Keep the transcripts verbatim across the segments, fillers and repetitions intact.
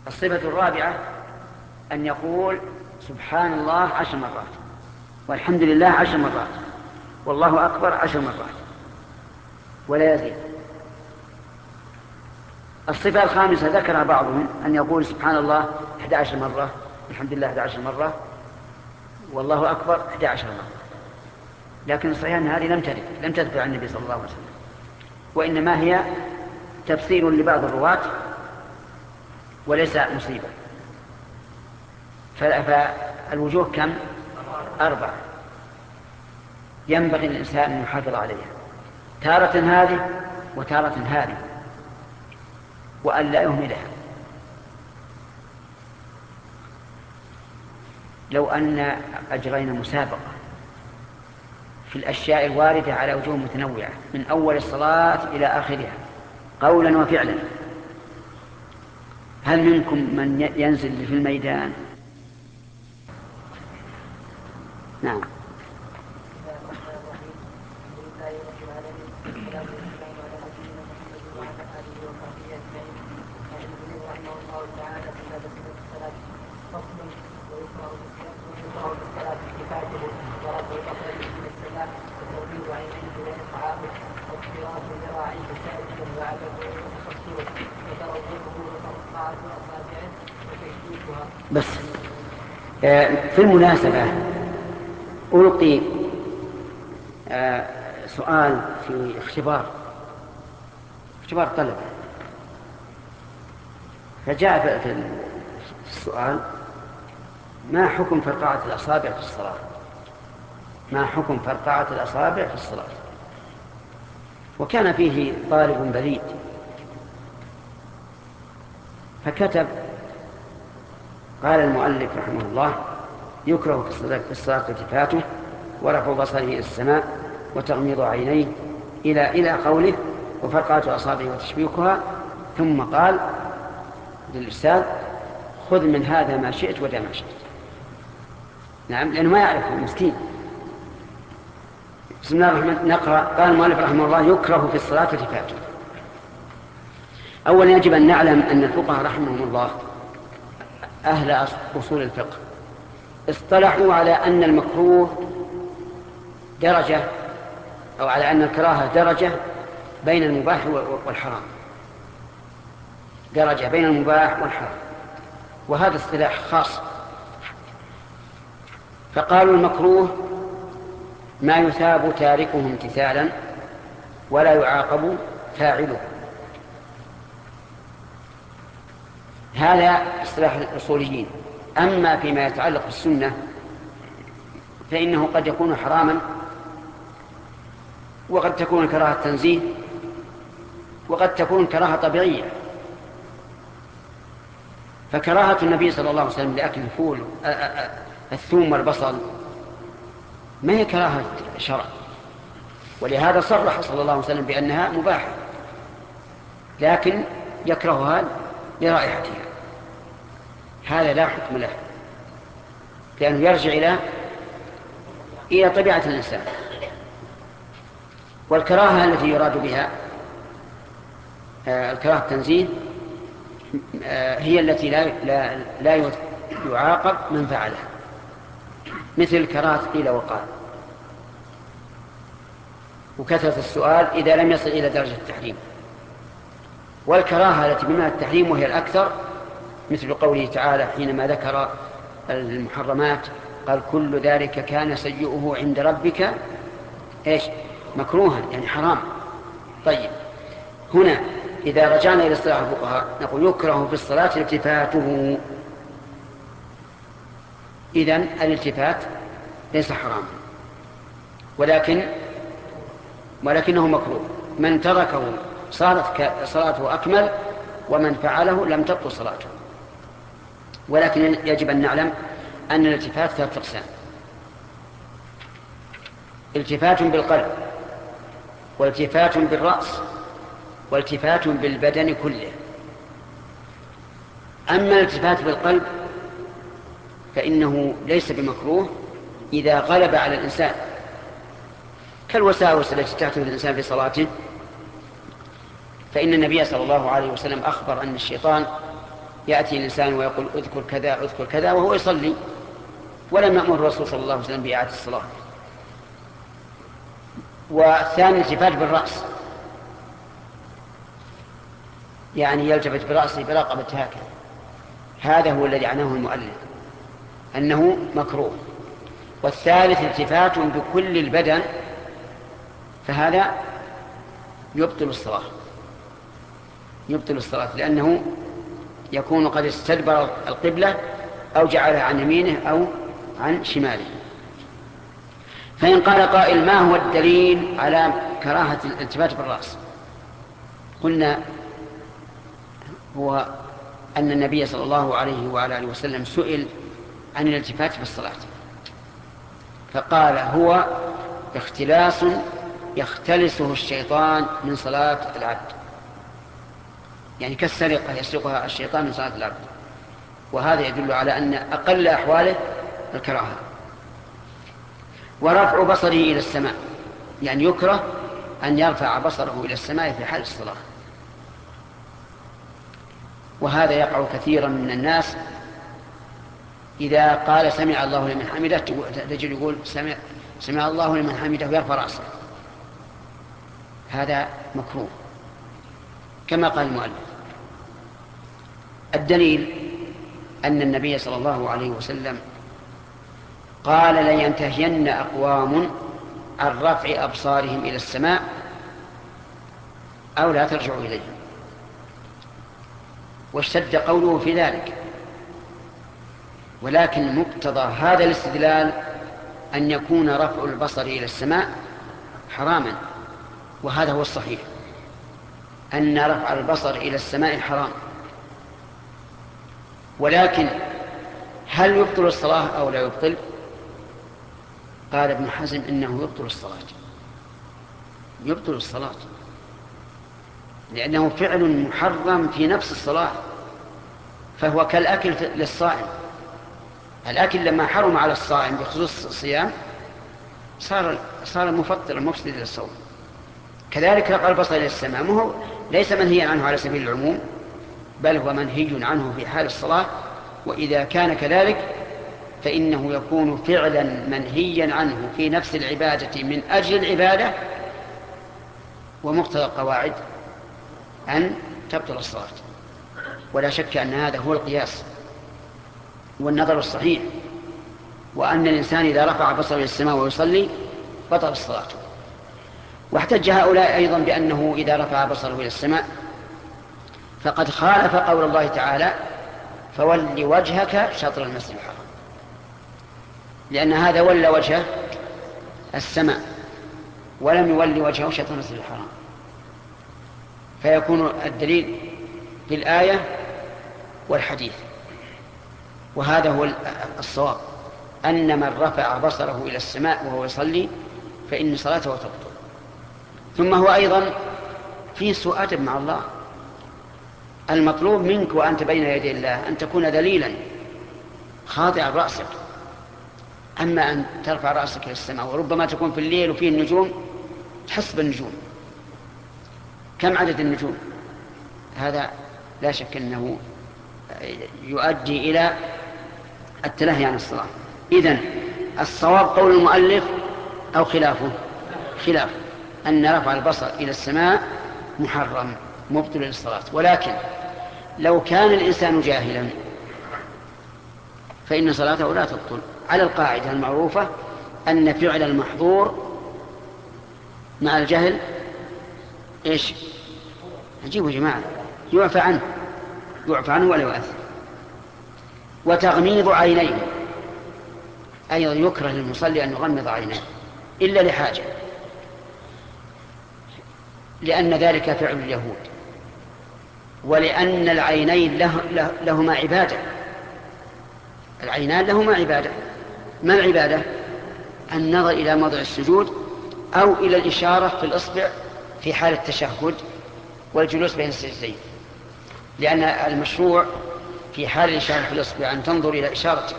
الصفة الرابعة أن يقول سبحان الله عشر مرات، والحمد لله عشر مرات، والله أكبر عشر مرات، ولا يزيد. الصفة الخامسة ذكرها بعضهم أن يقول سبحان الله أحد عشر مرة، الحمد لله أحد عشر مرة، والله أكبر أحد عشر مرة. لكن الصحيح أن هذه لم ترد لم تثبت عن النبي صلى الله عليه وسلم، وإنما هي تفسير لبعض الرواة وليس مصيبة. فالوجوه كم؟ أربعة، ينبغي للإنسان أن يحافظ عليها، تارة هذه وتارة هذه، وأن لا يهملها. لو أن أجرينا مسابقة في الأشياء الواردة على وجوه متنوعة من أول الصلاة إلى آخرها قولا وفعلا، هل منكم من ينزل في الميدان؟ نعم. بس في المناسبة ألقي سؤال في اختبار اختبار طلبة، فجاء في السؤال: ما حكم فرقعة الأصابع في الصلاة؟ ما حكم فرقعة الأصابع في الصلاة؟ وكان فيه طالب بليد فكتب: قال المؤلف رحمه الله: يكره في الصلاة التفاته ورفع بصره إلى السماء وتغميض عينيه إلى إلى قوله وفرقعة أصابعه وتشبيكها، ثم قال للأستاذ: خذ من هذا ما شئت ودا ما شئت. نعم، لأنه ما يعرف المسكين. بسم الله الرحمن الرحيم. نقرأ. قال المؤلف رحمه الله: يكره في الصلاة التفاته. أولا يجب أن نعلم أن الفقهاء رحمهم الله أهل أصول الفقه اصطلحوا على أن المكروه درجة، أو على أن الكراهة درجة بين المباح والحرام، درجة بين المباح والحرام، وهذا اصطلاح خاص. فقالوا المكروه ما يثاب تاركه امتثالا ولا يعاقب فاعله. هذا اصطلاح الأصوليين. أما فيما يتعلق بالسنة فإنه قد يكون حراما، وقد تكون كراهة تنزيه، وقد تكون كراهة طبيعية. فكراهة النبي صلى الله عليه وسلم لأكل الفول الثوم والبصل ما هي كراهة شرع، ولهذا صرح صلى الله عليه وسلم بأنها مباحة، لكن يكرهها لرائحتها. هذا لا حكم له، لأنه يرجع إلى إلى طبيعة الإنسان. والكراهة التي يراد بها الكراهة التنزيه هي التي لا لا لا يعاقب من فعلها، مثل كراهة قيل وقال وكثرة السؤال إذا لم يصل إلى درجة التحريم. والكراهة التي بمعنى التحريم وهي الأكثر مثل قوله تعالى حينما ذكر المحرمات قال: كل ذلك كان سيئه عند ربك إيش؟ مكروها، يعني حرام. طيب، هنا إذا رجعنا إلى اصطلاح الفقهاء نقول: يكره في الصلاة التفاته. إذن الالتفات ليس حراما، ولكن ولكنه مكروه. من تركه صارت صلاته أكمل، ومن فعله لم تبطل صلاته. ولكن يجب أن نعلم أن الالتفات ثلاثة أقسام: التفات بالقلب، والتفات بالرأس، والتفات بالبدن كله. أما الالتفات بالقلب فإنه ليس بمكروه إذا غلب على الإنسان، كالوساوس التي تحدث الإنسان في صلاته. فإن النبي صلى الله عليه وسلم أخبر أن الشيطان يأتي الإنسان ويقول اذكر كذا اذكر كذا وهو يصلي، ولم يأمر الرسول صلى الله عليه وسلم بإعادة الصلاة. والثاني التفات بالرأس، يعني يلتفت برأسه برقبة هكذا، هذا هو الذي عناه المؤلف أنه مكروه. والثالث التفات بكل البدن، فهذا يبطل الصلاة، يبطل الصلاة لأنه يكون قد استدبر القبلة أو جعلها عن يمينه أو عن شماله. فإن قال قائل ما هو الدليل على كراهة الالتفات بالرأس؟ قلنا هو أن النبي صلى الله عليه وعلى آله وسلم سئل عن الالتفات في الصلاة فقال هو اختلاس يختلسه الشيطان من صلاة العبد، يعني كالسرقة يسرقها الشيطان من صلاة العبد، وهذا يدل على أن أقل أحواله الكراهة. ورفع بصره إلى السماء، يعني يكره أن يرفع بصره إلى السماء في حال الصلاة، وهذا يقع كثيرا من الناس إذا قال سمع الله لمن حمده تجد يقول سمع, سمع الله لمن حمده ويرفع رأسه، هذا مكروه كما قال المؤلف. الدليل أن النبي صلى الله عليه وسلم قال لينتهين أقوام عن رفع أبصارهم إلى السماء أو لا ترجعوا إليهم، واشتد قوله في ذلك، ولكن مقتضى هذا الاستدلال أن يكون رفع البصر إلى السماء حراما، وهذا هو الصحيح أن رفع البصر إلى السماء حرام. ولكن هل يبطل الصلاة أو لا يبطل؟ قال ابن حزم إنه يبطل الصلاة، يبطل الصلاة لأنه فعل محرم في نفس الصلاة، فهو كالأكل للصائم. الأكل لما حرم على الصائم بخصوص الصيام صار صار مفطرا مفسدا للصوم. كذلك رفع البصر إلى السماء هو ليس منهيا عنه على سبيل العموم، بل هو منهي عنه في حال الصلاة، وإذا كان كذلك فإنه يكون فعلا منهيا عنه في نفس العبادة من أجل العبادة، ومقتضى القواعد أن تبطل الصلاة. ولا شك أن هذا هو القياس والنظر الصحيح، وأن الإنسان إذا رفع بصره إلى السماء ويصلي بطل الصلاة. واحتج هؤلاء أيضا بأنه إذا رفع بصره إلى السماء فقد خالف قول الله تعالى فول وجهك شطر المسجد الحرام، لأن هذا ولى وجهه السماء ولم يولي وجهه شطر المسجد الحرام، فيكون الدليل بالآية والحديث. وهذا هو الصواب، أن من رفع بصره إلى السماء وهو يصلي فإن صلاته تبطل. ثم هو أيضا في سوء أدب مع الله. المطلوب منك وأنت بين يدي الله أن تكون ذليلا خاضعا رأسك، أما أن ترفع رأسك إلى السماء وربما تكون في الليل وفيه النجوم تحس بالنجوم. كم عدد النجوم؟ هذا لا شك أنه يؤدي إلى التلهي عن الصلاة. إذن الصواب قول المؤلف أو خلافه؟ خلاف، أن رفع البصر إلى السماء محرم مبطل للصلاة. ولكن لو كان الإنسان جاهلا فإن صلاته لا تبطل، على القاعدة المعروفة أن فعل المحظور مع الجهل إيش؟ عجيب يا جماعة، يعفى عنه يعفى عنه ولا يؤثر. وتغميض عينيه أيضا يكره للمصلي أن يغمض عينيه إلا لحاجة، لأن ذلك فعل اليهود، ولأن العينين له له لهما عبادة، العينان لهما عبادة. ما العبادة؟ النظر إلى موضع السجود أو إلى الإشارة في الإصبع في حال التشهد والجلوس بين السجدين، لأن المشروع في حال الإشارة في الإصبع أن تنظر إلى إشارتك.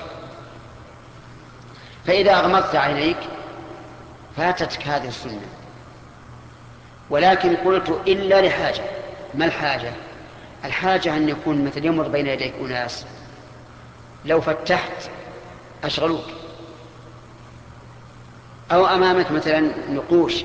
فإذا أغمضت عينيك فاتتك هذه السنة. ولكن قلت إلا لحاجة. ما الحاجة؟ الحاجة أن يكون مثل يمر بين يديك أناس لو فتحت أشغلوك، أو أمامك مثلا نقوش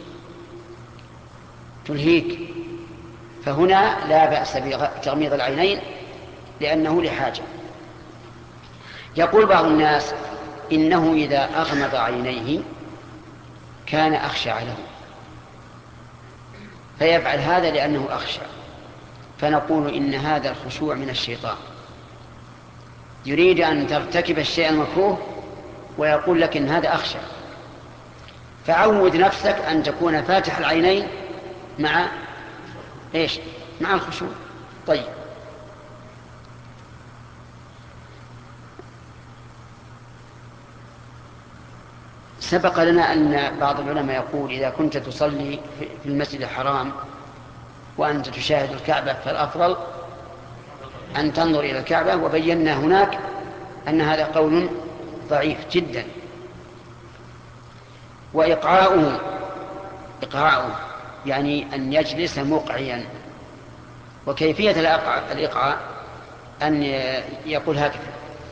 تلهيك، فهنا لا بأس بتغميض العينين لأنه لحاجة. يقول بعض الناس إنه إذا أغمض عينيه كان أخشع له، فيفعل هذا لأنه أخشع، فنقول إن هذا الخشوع من الشيطان، يريد أن ترتكب الشيء المكروه ويقول لك إن هذا أخشع، فعود نفسك أن تكون فاتح العينين مع إيش؟ مع الخشوع. طيب، سبق لنا أن بعض العلماء يقول إذا كنت تصلي في المسجد الحرام وأنت تشاهد الكعبة فالأفضل أن تنظر إلى الكعبة، وبينا هناك أن هذا قول ضعيف جدا. وإقعاؤه إقعاؤه يعني أن يجلس مقعيا، وكيفية الإقعاء أن يقول هكذا،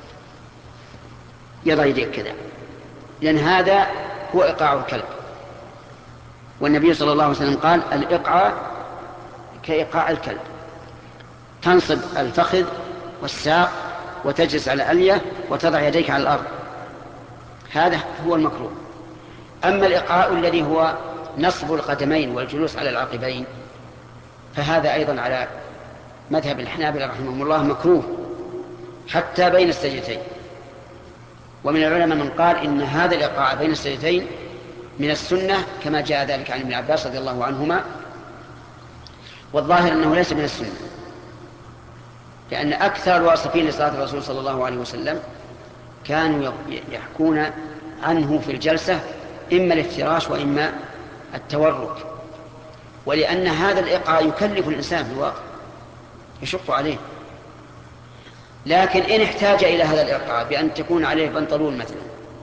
يضع يديك كذا، لأن هذا هو إقعاء الكلب. والنبي صلى الله عليه وسلم قال الإقعاء كإقعاء الكلب، تنصب الفخذ والساق وتجلس على الألية وتضع يديك على الأرض، هذا هو المكروه. أما الإقعاء الذي هو نصب القدمين والجلوس على العقبين فهذا أيضا على مذهب الحنابلة رحمهم الله مكروه حتى بين السجدتين. ومن العلماء من قال إن هذا الإقعاء بين السجدتين من السنة كما جاء ذلك عن ابن عباس رضي الله عنهما، والظاهر أنه ليس من السنة، لأن أكثر الواصفين لصلاة الرسول صلى الله عليه وسلم كانوا يحكون عنه في الجلسة إما الافتراش وإما التورك، ولأن هذا الإقعاء يكلف الإنسان في الواقع، يشق عليه. لكن إن احتاج إلى هذا الإقعاء بأن تكون عليه بنطلون مثلا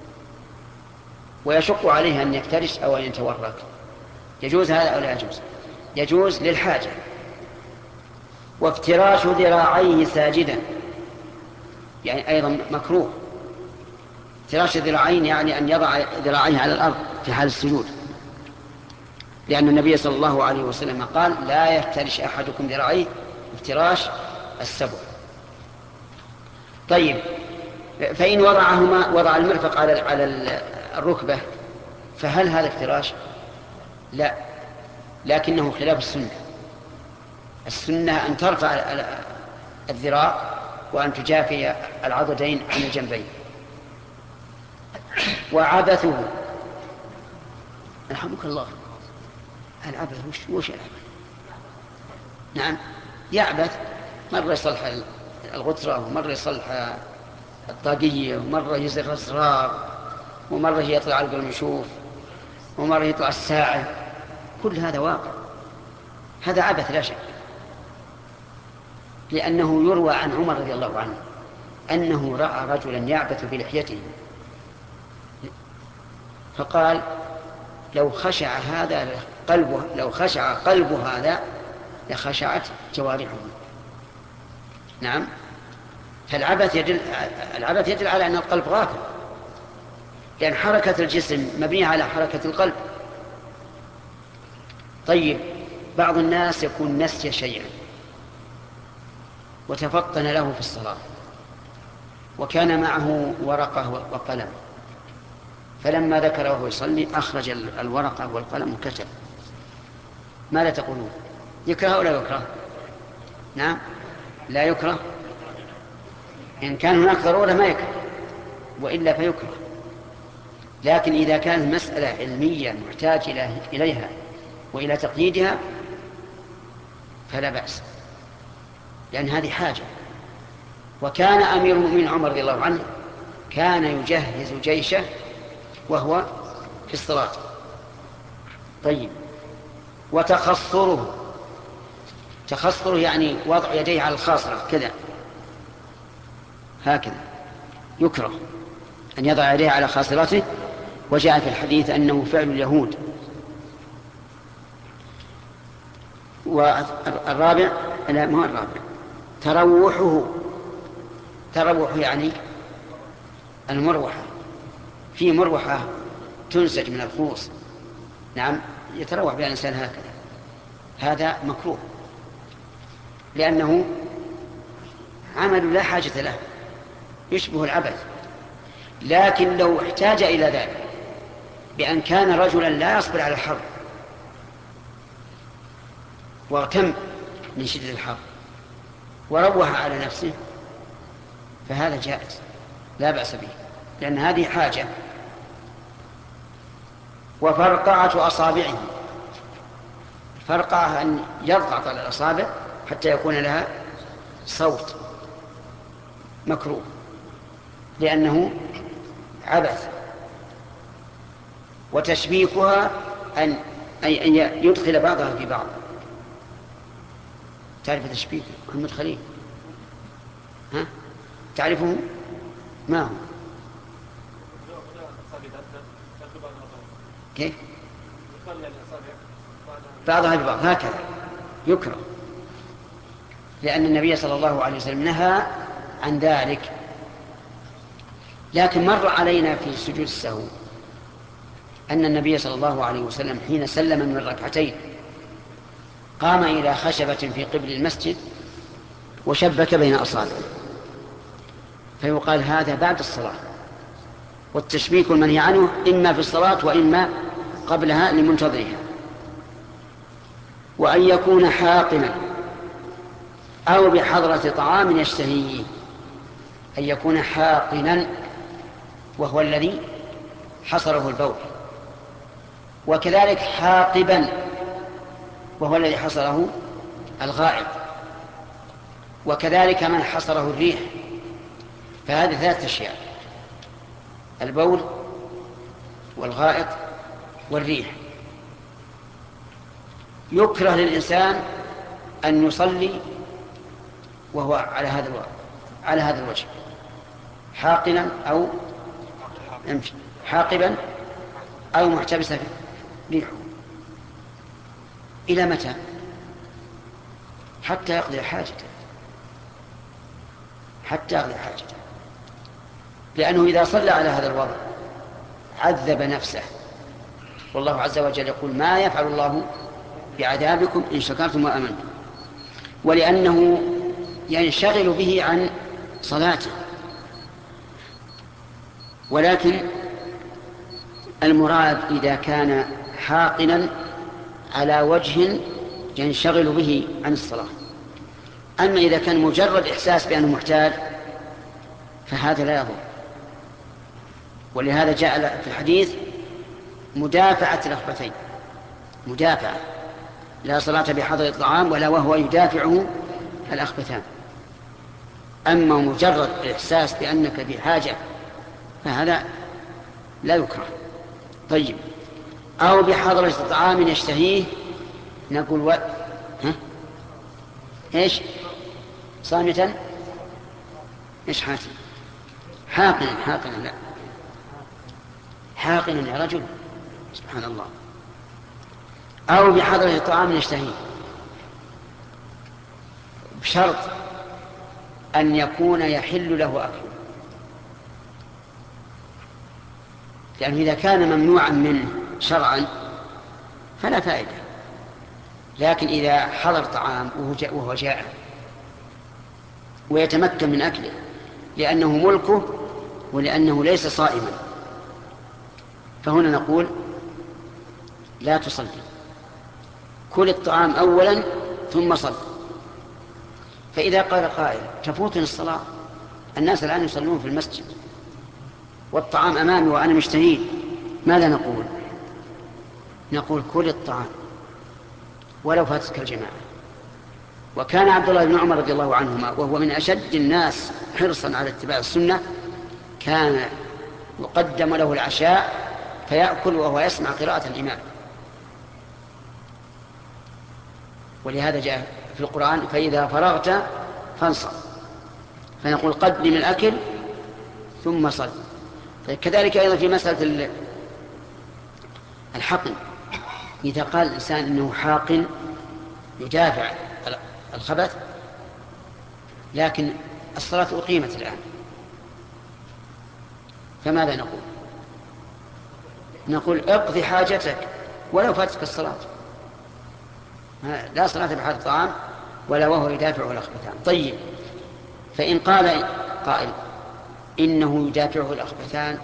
ويشق عليه أن يفترش أو أن يتورك، يجوز هذا أو لا يجوز؟ يجوز للحاجة. وافتراش ذراعيه ساجدا يعني أيضا مكروه. افتراش الذراعين يعني أن يضع ذراعيه على الأرض في حال السجود، لأن النبي صلى الله عليه وسلم قال لا يفترش أحدكم ذراعيه افتراش السبع. طيب، فإن وضعهما وضع المرفق على على الركبة فهل هذا افتراش؟ لا، لكنه خلاف السنة. السنة أن ترفع الذراع وأن تجافي العضدين عن الجنبين. وعبثه، رحمك الله، العبث وش, وش العبث؟ نعم، يعبث، مرة يصلح الغترة ومرة يصلح الطاقية ومرة يزر الأسرار ومرة يطلع على المشوف ومرة يطلع الساعة، كل هذا واقع، هذا عبث لا شك. لأنه يروى عن عمر رضي الله عنه أنه رأى رجلا يعبث بلحيته فقال لو خشع هذا قلبه لو خشع قلب هذا لخشعت جوارحه. نعم، فالعبث يدل العبث يدل على أن القلب غافل، لأن حركة الجسم مبنية على حركة القلب. طيب، بعض الناس يكون نسي شيئا وتفطن له في الصلاة وكان معه ورقة وقلم، فلما ذكر وهو يصلي أخرج الورقة والقلم وكتب، ماذا تقولون؟ يكره أو لا يكره؟ نعم، لا يكره. إن كان هناك ضرورة ما يكره، وإلا فيكره. لكن إذا كانت مسألة علمية محتاج إليها وإلى تقييدها فلا بأس، لأن هذه حاجة. وكان أمير المؤمنين عمر رضي الله عنه كان يجهز جيشه وهو في الصلاة. طيب، وتخصره، تخصره يعني وضع يديه على الخاصرة كذا هكذا، يكره أن يضع يديه على خاصرته، وجاء في الحديث أنه فعل اليهود. والرابع لا ما هو الرابع، تروحه. تروح يعني المروحة، في مروحة تنسج من الخوص، نعم، يتروح بها الإنسان هكذا، هذا مكروه لأنه عمل لا حاجة له، يشبه العبث. لكن لو احتاج إلى ذلك بأن كان رجلا لا يصبر على الحر واغتم من شدة الحر وروح على نفسه فهذا جائز لا بأس به، لأن هذه حاجة. وفرقعة أصابعه، فرقعة أن يضغط على الأصابع حتى يكون لها صوت، مكروه لأنه عبث. وتشبيكها أن أي أن يدخل بعضها في بعض. تعرف تشبيك محمد خليل؟ ها؟ تعرفه؟ ما هو؟ كيف؟ بعضها ببعض هكذا يكره، لأن النبي صلى الله عليه وسلم نهى عن ذلك. لكن مر علينا في سجود السهو أن النبي صلى الله عليه وسلم حين سلم من الركعتين قام إلى خشبة في قبل المسجد وشبك بين أصابعه، فيقال هذا بعد الصلاة، والتشبيك المنهي عنه إما في الصلاة وإما قبلها لمنتظرها. وأن يكون حاقنا أو بحضرة طعام يشتهيه، أن يكون حاقنا وهو الذي حصره البول، وكذلك حاقبا وهو الذي حصره الغائط، وكذلك من حصره الريح. فهذه ثلاثة أشياء: البول والغائط والريح. يكره للإنسان أن يصلي وهو على هذا الوجه على هذا الوجه حاقنا أو حاقبا أو محتبسا ريحه. إلى متى؟ حتى يقضي حاجته، حتى يقضي حاجته، لأنه إذا صلى على هذا الوضع عذب نفسه، والله عز وجل يقول: ما يفعل الله بعذابكم إن شكرتم وآمنتم. ولأنه ينشغل به عن صلاته. ولكن المراد إذا كان حاقنا على وجه ينشغل به عن الصلاة. أما إذا كان مجرد إحساس بأنه محتاج فهذا لا يضر. ولهذا جاء في الحديث مدافعة الأخبثين، مدافعة، لا صلاة بحضر الطعام ولا وهو يدافعه الأخبثان. أما مجرد الإحساس بأنك بحاجة فهذا لا يكره. طيب، أو بحضرة طعام يشتهيه، نقول و... ها؟ إيش؟ صامتا؟ إيش حاتم؟ حاقنا حاقنا لا حاقنا يا رجل، سبحان الله. أو بحضرة طعام يشتهيه، بشرط أن يكون يحل له أكله، لأنه إذا كان ممنوعا منه شرعا فلا فائدة. لكن إذا حضر طعام وهو جائع ويتمكن من أكله لأنه ملكه ولأنه ليس صائما، فهنا نقول لا تصلي، كل الطعام أولا ثم صل. فإذا قال قائل: تفوتني الصلاة، الناس الآن يصلون في المسجد والطعام أمامي وأنا مشتهيه، ماذا نقول؟ نقول: كل الطعام ولو فاتتك الجماعة. وكان عبد الله بن عمر رضي الله عنهما وهو من أشد الناس حرصا على اتباع السنة كان يقدم له العشاء فيأكل وهو يسمع قراءة الإمام. ولهذا جاء في القرآن: فإذا فرغت فانصب. فنقول: قدم الأكل ثم صل. كذلك أيضا في مسألة الحقن، إذا قال الإنسان إنه حاقن يدافع الخبث، لكن الصلاة أقيمت الآن، فماذا نقول؟ نقول اقضي حاجتك ولو فاتك الصلاة، لا صلاة بحال الطعام ولا وهو يدافعه الأخبثان. طيب، فإن قال قائل إنه يدافعه الأخبثان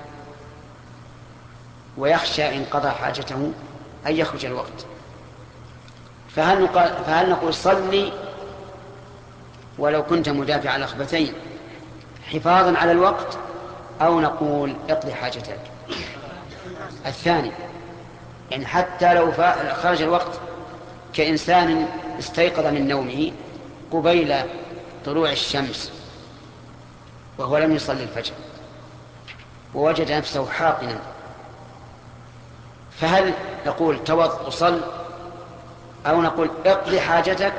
ويخشى إن قضى حاجته أن يخرج الوقت، فهل نقول, فهل نقول صلي ولو كنت مدافع الأخبثين حفاظا على الوقت، أو نقول اقضي حاجتك؟ الثاني، يعني حتى لو خرج الوقت كإنسان استيقظ من نومه قبيل طلوع الشمس وهو لم يصلي الفجر ووجد نفسه حاقنا، فهل نقول توضأ وصل، أو نقول اقضي حاجتك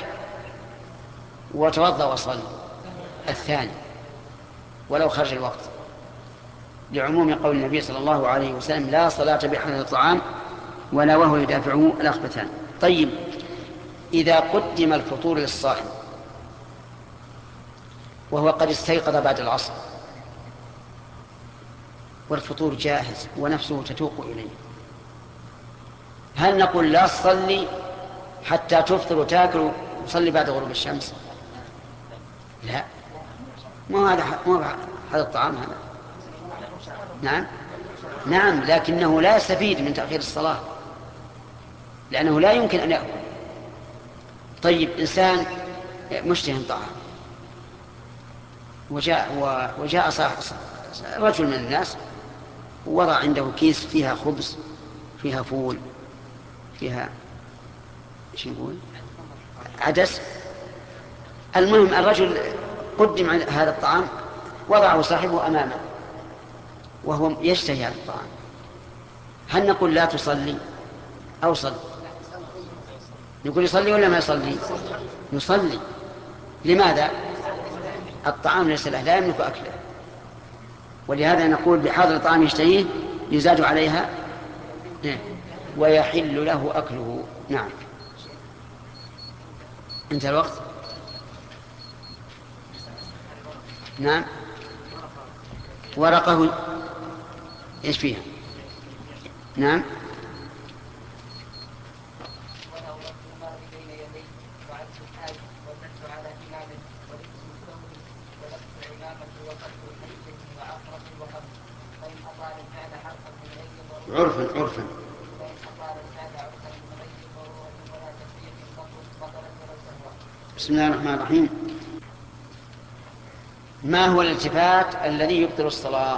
وتوضأ وصل؟ الثاني، ولو خرج الوقت، لعموم قول النبي صلى الله عليه وسلم لا صلاة بحضر الطعام ولا وهو يدافعه الأخبثان. طيب، إذا قدم الفطور للصائم وهو قد استيقظ بعد العصر والفطور جاهز ونفسه تتوق إليه، هل نقول لا تصلي حتى تفطر وتاكل وصلي بعد غروب الشمس؟ لا، مو هذا مو هذا الطعام هذا. نعم نعم، لكنه لا يستفيد من تأخير الصلاة لأنه لا يمكن أن يأكل. طيب، إنسان مشتهي طعام وجاء وجاء صاحب رجل من الناس ووضع عنده كيس فيها خبز، فيها فول، فيها ايش نقول عدس، المهم الرجل قدم هذا الطعام وضعه صاحبه أمامه وهو يشتهي هذا الطعام، هل نقول لا تصلي أو صلي؟ نقول يصلي ولا ما يصلي؟ يصلي. لماذا؟ الطعام ليس له، لا يملك أكله، ولهذا نقول بحاضر الطعام يشتهيه يزاد عليها ويحل له أكله. نعم. انتهى الوقت. نعم. ورقه ايش فيها؟ نعم. عرفا عرفا بسم الله الرحمن الرحيم. ما هو الالتفات الذي يبطل الصلاة؟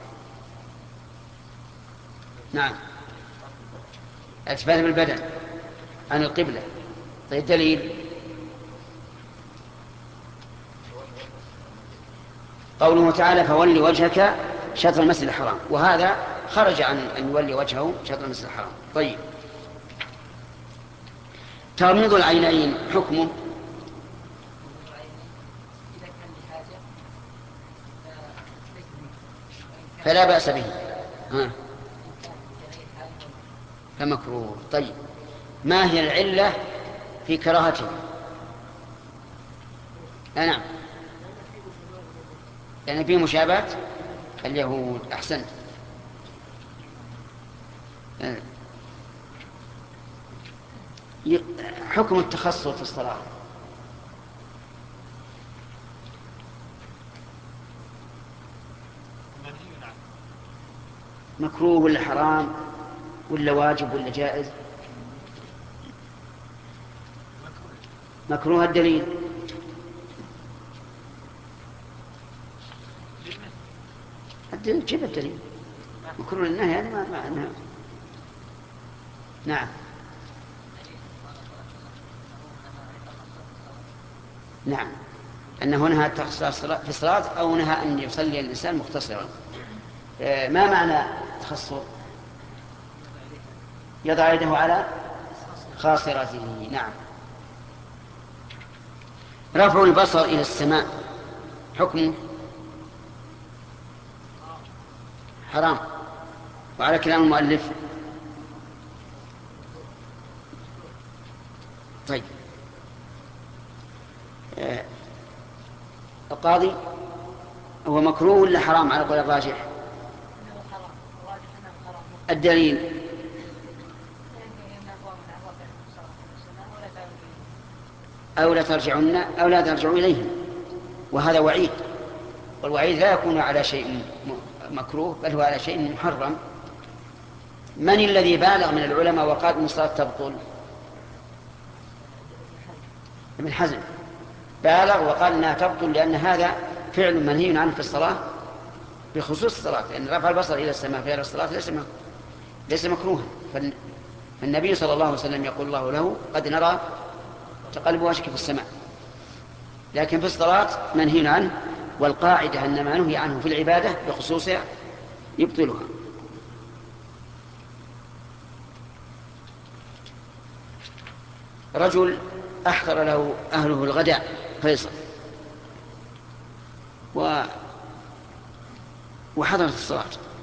نعم، الالتفات بالبدن عن القبلة. طيب، دليل قوله تعالى فولي وجهك شطر المسجد الحرام، وهذا خرج عن أن يولي وجهه شطر المسجد الحرام. طيب، تغميض العينين حكمه؟ فلا بأس به، ها. فمكروه. طيب، ما هي العلة في كراهته؟ نعم، يعني في مشابهة اليهود. أحسنت. حكم التخصص في الصلاة؟ مكروه ولا حرام ولا واجب ولا جائز؟ مكروه. الدليل؟ الدليل جيب الدليل. مكروه للنهي يعني ما ما أنها. نعم نعم، أنه نهى التخصص في الصلاة أو نهى أن يصلي الإنسان مختصرا. ما معنى تخصر؟ يضع يده على خاصرته. نعم. رفع البصر إلى السماء حكمه؟ حرام، وعلى كلام المؤلف. طيب، آه القاضي هو مكروه ولا حرام على قول الراجح؟ الدليل أو لا ترجعن أو لا ترجعوا إليهم، وهذا وعيد، والوعيد لا يكون على شيء مكروه بل هو على شيء محرم. من الذي بالغ من العلماء وقال إن الصلاة تبطل؟ ابن حزم بالغ وقال إنها تبطل لأن هذا فعل منهي عنه في الصلاة بخصوص الصلاة، لأن رفع البصر إلى السماء في الصلاة ليس ليس مكروها. فالنبي صلى الله عليه وسلم يقول الله له قد نرى تقلب وجهك في السماء، لكن في الصلاة منهي عنه، والقاعدة أن ما نهي عنه في العبادة بخصوصها يبطلها. رجل أحضر له أهله الغداء فيصل و... وحضرت الصلاة،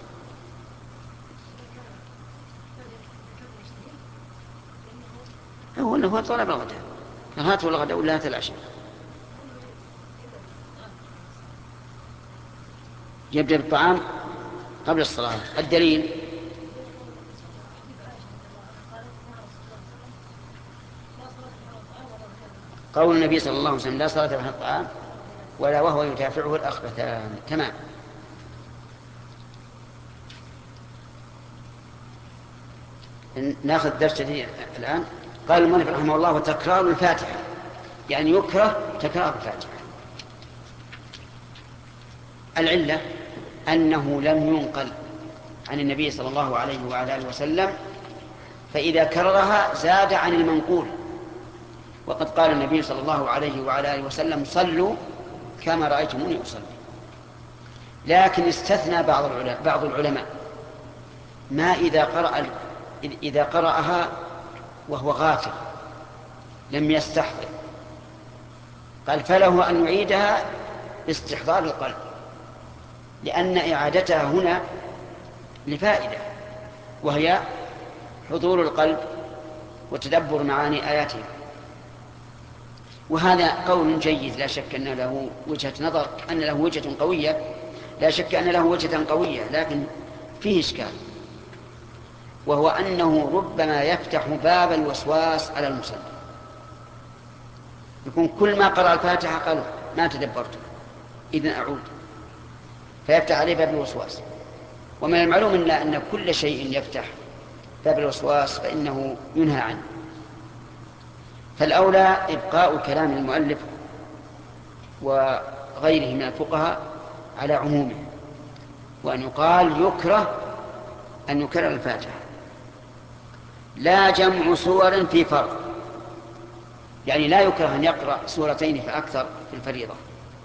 هو أنه طلب الغداء، هاته الغداء ولا هات العشاء، يبدأ بالطعام قبل الصلاة. الدليل قول النبي صلى الله عليه وسلم لا صلاة بعد الطعام ولا وهو يدافعه الأخبثان. تمام. ناخذ درس جديد الآن. قال المؤلف رحمه الله وتكرار الفاتحة، يعني يكره تكرار الفاتحة. العلة أنه لم ينقل عن النبي صلى الله عليه وعلى آله وسلم، فإذا كررها زاد عن المنقول، وقد قال النبي صلى الله عليه وعلى آله وسلم صلوا كما رأيتموني أصلي. لكن استثنى بعض العلماء, بعض العلماء ما إذا قرأ إذا قرأها وهو غافل لم يستحضر، قال فله أن يعيدها باستحضار القلب، لأن إعادتها هنا لفائدة، وهي حضور القلب وتدبر معاني آياته. وهذا قول جيد لا شك أن له وجهة نظر، أن له وجهة قوية، لا شك أن له وجهة قوية، لكن فيه إشكال، وهو أنه ربما يفتح باب الوسواس على المصلي، يكون كل ما قرأ الفاتحة قال ما تدبرته إذن أعود، فيفتح عليه باب الوسواس. ومن المعلوم أن أن كل شيء يفتح باب الوسواس فإنه ينهى عنه. فالأولى إبقاء كلام المؤلف وغيره من الفقهاء على عمومه، وأن يقال يكره أن يكرر الفاتحة، لا جمع سور في فرض، يعني لا يكره أن يقرأ سورتين فأكثر في الفريضة،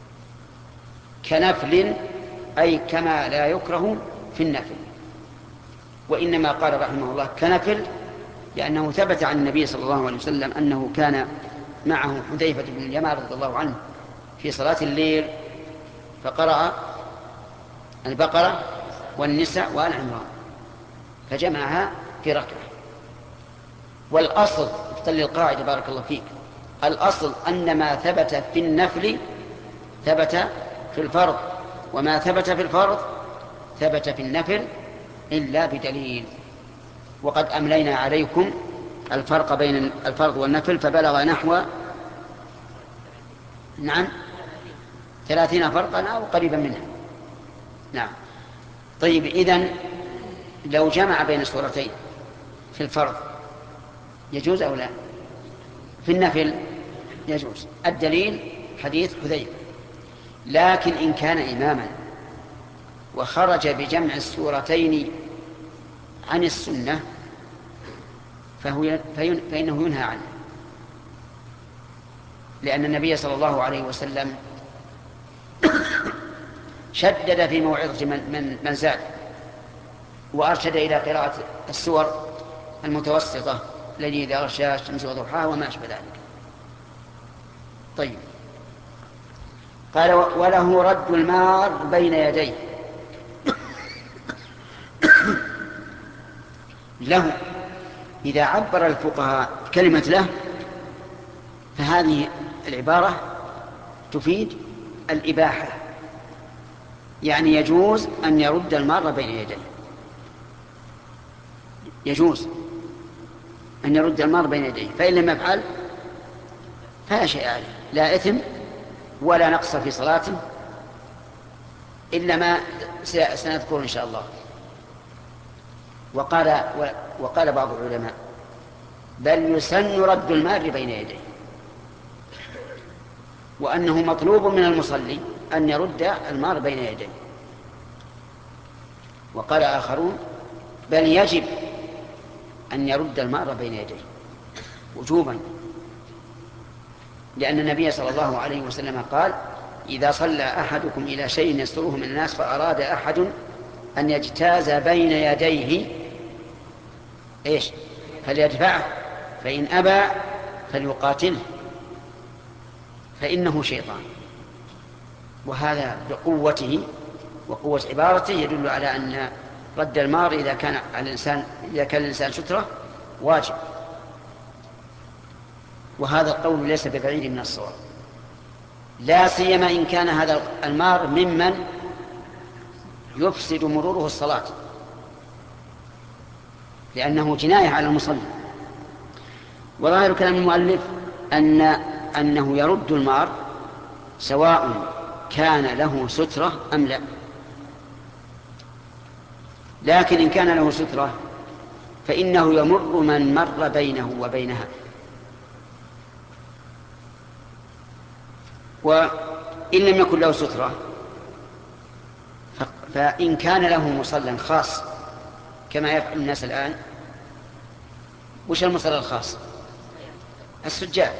كنفل أي كما لا يكره في النفل. وإنما قال رحمه الله كنفل لأنه ثبت عن النبي صلى الله عليه وسلم أنه كان معه حذيفة بن اليمان رضي الله عنه في صلاة الليل فقرأ البقرة والنساء وآل عمران فجمعها في ركعة. والأصل افتل القاعدة بارك الله فيك، الأصل أن ما ثبت في النفل ثبت في الفرض، وما ثبت في الفرض ثبت في النفل إلا بدليل. وقد أملينا عليكم الفرق بين الفرض والنفل فبلغ نحو نعم ثلاثين فرقا أو قريبا منها. نعم. طيب إذن لو جمع بين السورتين في الفرض يجوز أو لا؟ في النفل يجوز. الدليل حديث حذيفة. لكن إن كان إماما وخرج بجمع السورتين عن السنة فهو فإنه ينهى عنه، لأن النبي صلى الله عليه وسلم شدد في موعظة من, من, من زاد، وأرشد إلى قراءة السور المتوسطة التي إذا غشاها الشمس وضحاها وما أشبه ذلك. طيب. قال وله رد المار بين يديه. له إذا عبر الفقهاء كلمة له فهذه العبارة تفيد الإباحة، يعني يجوز أن يرد المار بين يديه، يجوز أن يرد المار بين يديه، فإن لم يفعل فلا شيء عليه، لا إثم ولا نقص في صلاته إلا ما سنذكر إن شاء الله. وقال, وقال بعض العلماء بل يسن رد المار بين يديه، وأنه مطلوب من المصلي أن يرد المار بين يديه. وقال آخرون بل يجب أن يرد المار بين يديه وجوبا، لأن النبي صلى الله عليه وسلم قال إذا صلى أحدكم إلى شيء يستره من الناس فأراد أحد أن يجتاز بين يديه إيش فليدفعه، فإن أبى فليقاتله فإنه شيطان. وهذا بقوته وقوة عبارته يدل على أن رد المار إذا كان على الإنسان إذا كان الإنسان سترة واجب، وهذا القول ليس ببعيد من الصواب، لا سيما إن كان هذا المار ممن يفسد مروره الصلاة، لأنه جناية على المصلي. وظاهر كلام المؤلف أن أنه يرد المار سواء كان له سترة أم لا، لكن إن كان له سترة فإنه يمر من مر بينه وبينها، وإن لم يكن له سترة فإن كان له مصلى خاص كما يفعل الناس الآن. وش المصلى الخاص؟ السجاد،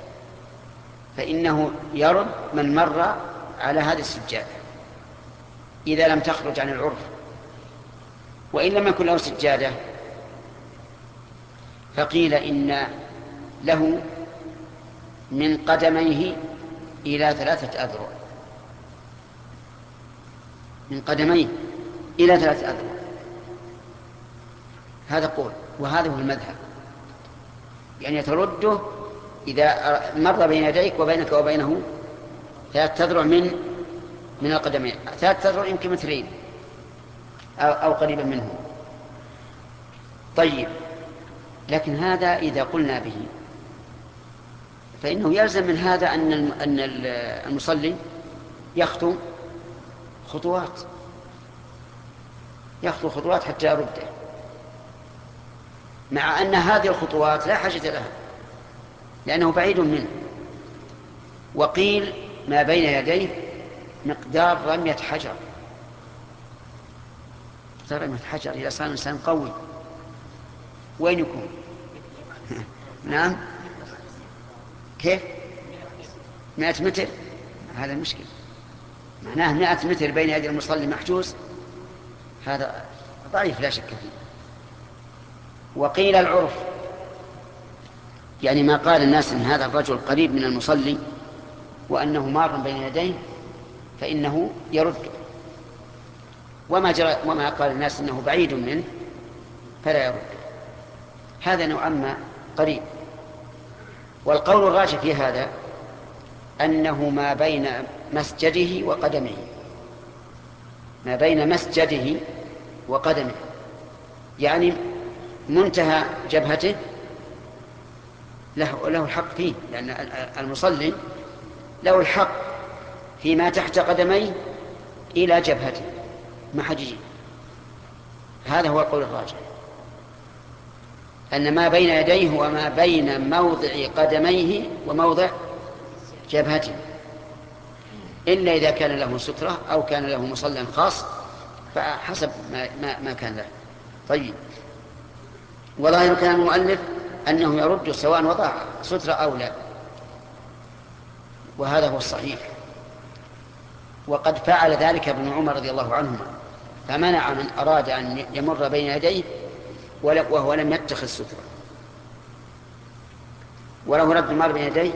فإنه يرد من مر على هذه السجادة إذا لم تخرج عن العرف. وإن لم يكن له سجادة فقيل إن له من قدميه إلى ثلاثة أذرع، من قدميه إلى ثلاثة أذرع، هذا قول، وهذا هو المذهب، يعني ترده إذا مر بين يديك وبينك وبينه ثلاثة أذرع من من القدمين، ثلاثة أذرع يمكن مترين أو, أو قريبا منه. طيب، لكن هذا إذا قلنا به فإنه يلزم من هذا أن أن المصلي يخطو خطوات يخطو خطوات حتى يرده، مع أن هذه الخطوات لا حاجة لها لأنه بعيد منه. وقيل ما بين يديه مقدار رمية حجر، مقدار رمية حجر إذا صار الإنسان قوي وين يكون؟ نعم، كيف؟ مئة متر، هذا المشكلة، معناه مئة متر بين يدي المصلي محجوز، هذا ضعيف لا شك فيه. وقيل العرف، يعني ما قال الناس إن هذا الرجل قريب من المصلي وأنه مار بين يديه فإنه يرد، وما, جرى وما قال الناس إنه بعيد منه فلا يرد، هذا نوعا ما قريب. والقول الراجح في هذا أنه ما بين مسجده وقدمه، ما بين مسجده وقدمه، يعني منتهى جبهته له, له الحق فيه، لأن المصلي له الحق فيما تحت قدميه إلى جبهته ما حد يجي. هذا هو القول الراجح، أن ما بين يديه وما بين موضع قدميه وموضع جبهته، إلا إذا كان له سترة أو كان له مصلى خاص فحسب ما, ما, ما كان له. طيب، وظاهر كلام المؤلف أنه يرد سواء وضع سترة أو لا، وهذا هو الصحيح. وقد فعل ذلك ابن عمر رضي الله عنهما، فمنع من أراد أن يمر بين يديه وهو لم يتخذ سترة، وله رد المار بين يديه.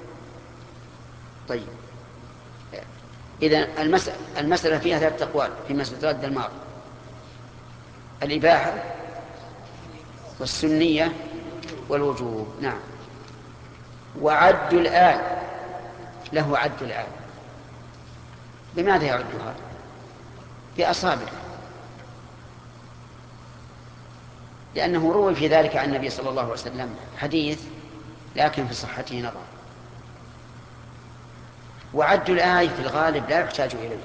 طيب، إذن المسألة, المسألة فيها ثلاث أقوال في مسألة رد المار: الإباحة والسنية والوجوب. نعم. وعد الآن له عد الآية. بماذا يعدها؟ بأصابعه، لأنه روي في ذلك عن النبي صلى الله عليه وسلم حديث لكن في صحته نظر. وعد الآية في الغالب لا يحتاج إليه،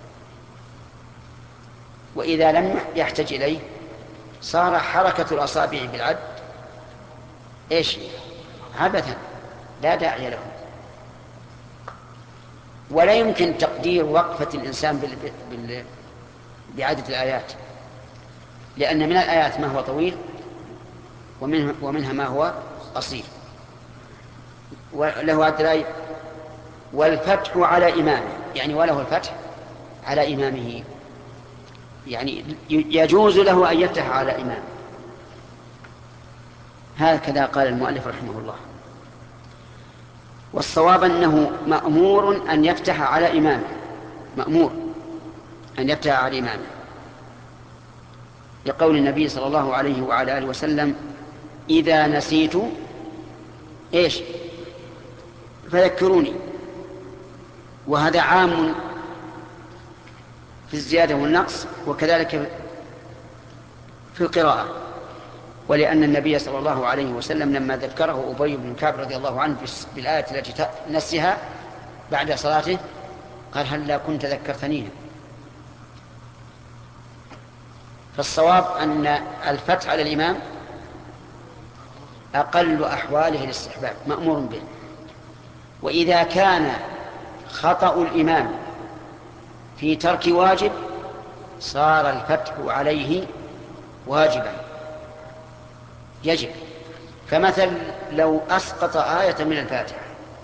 وإذا لم يحتج إليه صار حركة الأصابع بالعد إيش؟ عبثا لا داعي له. ولا يمكن تقدير وقفة الإنسان بال... بال... بعدد الآيات، لأن من الآيات ما هو طويل ومنها, ومنها ما هو قصير. وله عد الآية. والفتح على إمامه، يعني وله الفتح على إمامه، يعني يجوز له أن يفتح على إمامه. هكذا قال المؤلف رحمه الله. والصواب أنه مأمور أن يفتح على إمامه، مأمور أن يفتح على إمامه، لقول النبي صلى الله عليه وعلى آله وسلم: إذا نسيت إيش فذكروني. وهذا عام في الزيادة والنقص، وكذلك في القراءة. ولأن النبي صلى الله عليه وسلم لما ذكره أبي بن كعب رضي الله عنه بالآية التي نسيها بعد صلاته قال: هل لا كنت ذكرتنيها؟ فالصواب أن الفتح على الإمام أقل أحواله الاستحباب، مأمور به. وإذا كان خطأ الإمام في ترك واجب صار الفتح عليه واجبا، يجب. فمثل لو أسقط آية من الفاتحة،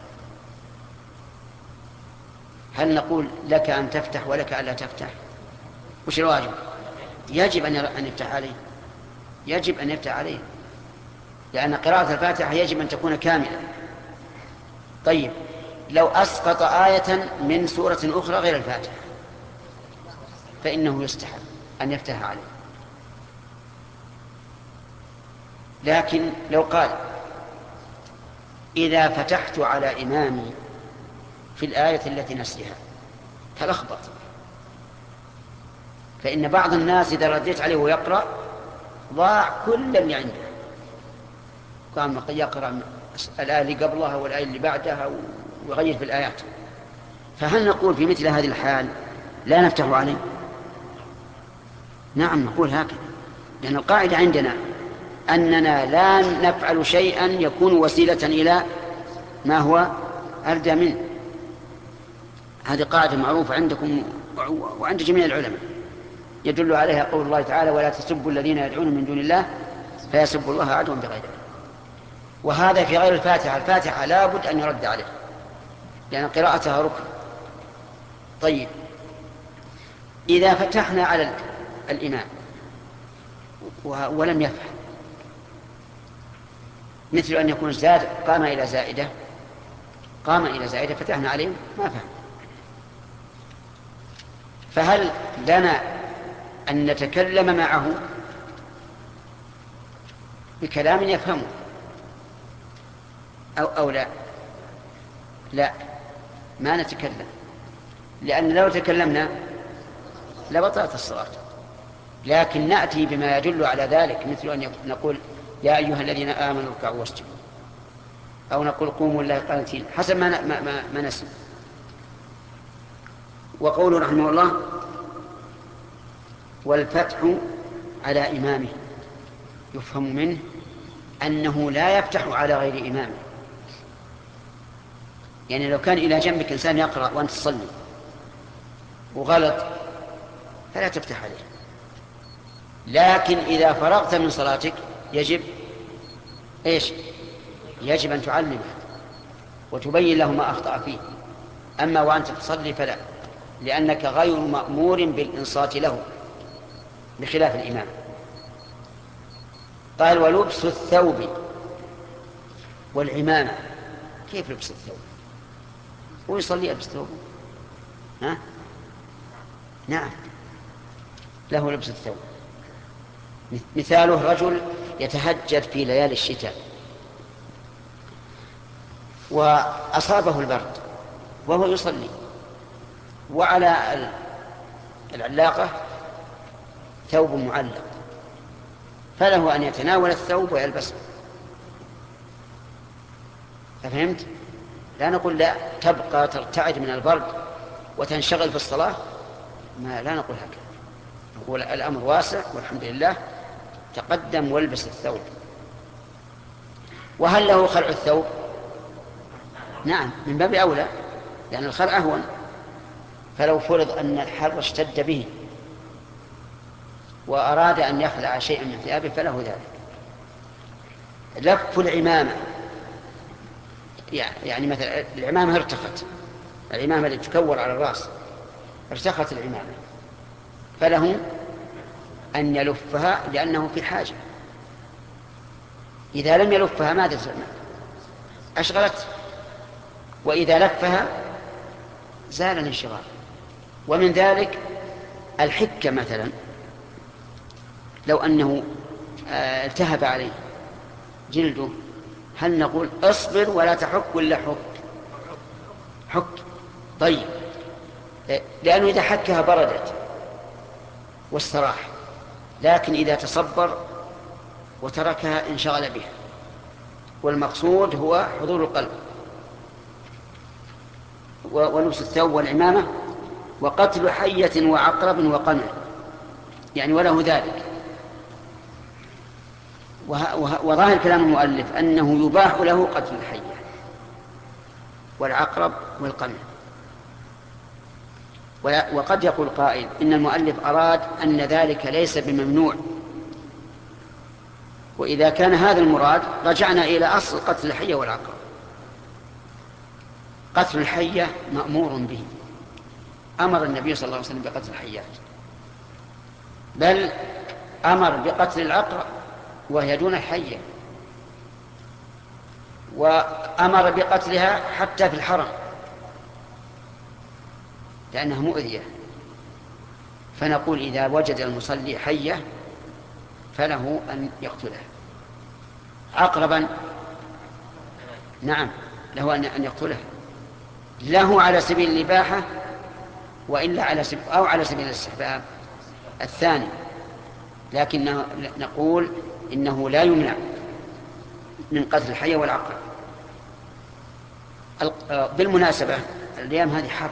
هل نقول لك أن تفتح ولك أن لا تفتح؟ وش الواجب؟ يجب أن يفتح عليه، يجب أن يفتح عليه، لأن قراءة الفاتحة يجب أن تكون كاملة. طيب لو أسقط آية من سورة أخرى غير الفاتحة فإنه يستحب أن يفتح عليه. لكن لو قال: إذا فتحت على إمامي في الآية التي نسيها تلخبط، فإن بعض الناس إذا رديت عليه ويقرأ ضاع كل اللي عنده، قام يقرأ الآية اللي قبلها والآية اللي بعدها ويغير في الآيات. فهل نقول في مثل هذه الحال لا نفتح عليه؟ نعم نقول هكذا، لأن القاعدة عندنا أننا لا نفعل شيئا يكون وسيلة إلى ما هو أردى منه. هذه قاعدة معروفة عندكم وعند جميع العلماء، يدل عليها قول الله تعالى: ولا تسبوا الذين يدعون من دون الله فيسبوا الله عدوا بغير علم. وهذا في غير الفاتحة. الفاتحة لا بد أن يرد عليه لأن قراءتها ركن. طيب إذا فتحنا على الإمام ولم يفعل، مثل أن يكون زاد قام إلى زائدة قام إلى زائدة فتحنا عليه ما فهم، فهل لنا أن نتكلم معه بكلام يفهمه أو, أو لا؟ لا، ما نتكلم، لأن لو تكلمنا لبطلت الصلاة. لكن نأتي بما يدل على ذلك، مثل أن نقول: يا أيها الذين آمنوا اركعوا واسجدوا، أو نقول: قوموا لله قانتين، حسب ما, ما, ما, ما نسمع. وقوله رحمه الله: والفتح على إمامه، يفهم منه أنه لا يفتح على غير إمامه. يعني لو كان إلى جنبك إنسان يقرأ وأنت تصلي وغلط فلا تفتح عليه، لكن إذا فرغت من صلاتك يجب إيش؟ يجب أن تعلمه وتبين له ما أخطأ فيه. أما وأنت تصلي فلا، لأنك غير مأمور بالإنصات له بخلاف الإمام. قال: ولبس الثوب والعمامة. كيف لبس الثوب؟ هو يصلي يلبس ثوب؟ ها؟ نعم له لبس الثوب. مثاله: رجل يتهجد في ليالي الشتاء وأصابه البرد وهو يصلي، وعلى العلاقة ثوب معلق، فله أن يتناول الثوب ويلبسه. فهمت؟ لا نقول لا تبقى ترتعد من البرد وتنشغل في الصلاة، ما لا نقول هكذا، نقول الأمر واسع والحمد لله، تقدم والبس الثوب. وهل له خلع الثوب؟ نعم، من باب أولى، لأن الخلع أهون. فلو فرض أن الحر اشتد به وأراد أن يخلع شيئا من ثيابه فله ذلك. لف العمامة، يعني مثلا العمامة ارتخت، العمامة اللي تكور على الرأس ارتخت العمامة، فله أن يلفها لأنه في حاجة. إذا لم يلفها ماذا أشغلت، وإذا لفها زال الانشغال. ومن ذلك الحكة مثلا، لو أنه التهب عليه جلده، هل نقول اصبر ولا تحك ولا حك؟ حك. طيب، لأنه إذا حكها بردت واستراح، لكن إذا تصبر وتركها انشغل بها. والمقصود هو حضور القلب ولبس الثوب والعمامة وقتل حية وعقرب وقمع، يعني وله ذلك. وظاهر كلام المؤلف أنه يباح له قتل الحية والعقرب والقمع. وقد يقول قائل إن المؤلف أراد أن ذلك ليس بممنوع، وإذا كان هذا المراد رجعنا إلى أصل قتل الحية والعقرب. قتل الحية مأمور به، أمر النبي صلى الله عليه وسلم بقتل الحيات، بل أمر بقتل العقرب وهي دون الحية، وأمر بقتلها حتى في الحرم لأنها مؤذية. فنقول إذا وجد المصلي حية فله أن يقتلها. عقربا نعم له أن يقتلها، له على سبيل الإباحة وإلا على سبيل أو على سبيل الاستحباب الثاني، لكن نقول إنه لا يمنع من قتل الحية والعقرب. بالمناسبة الأيام هذه حر،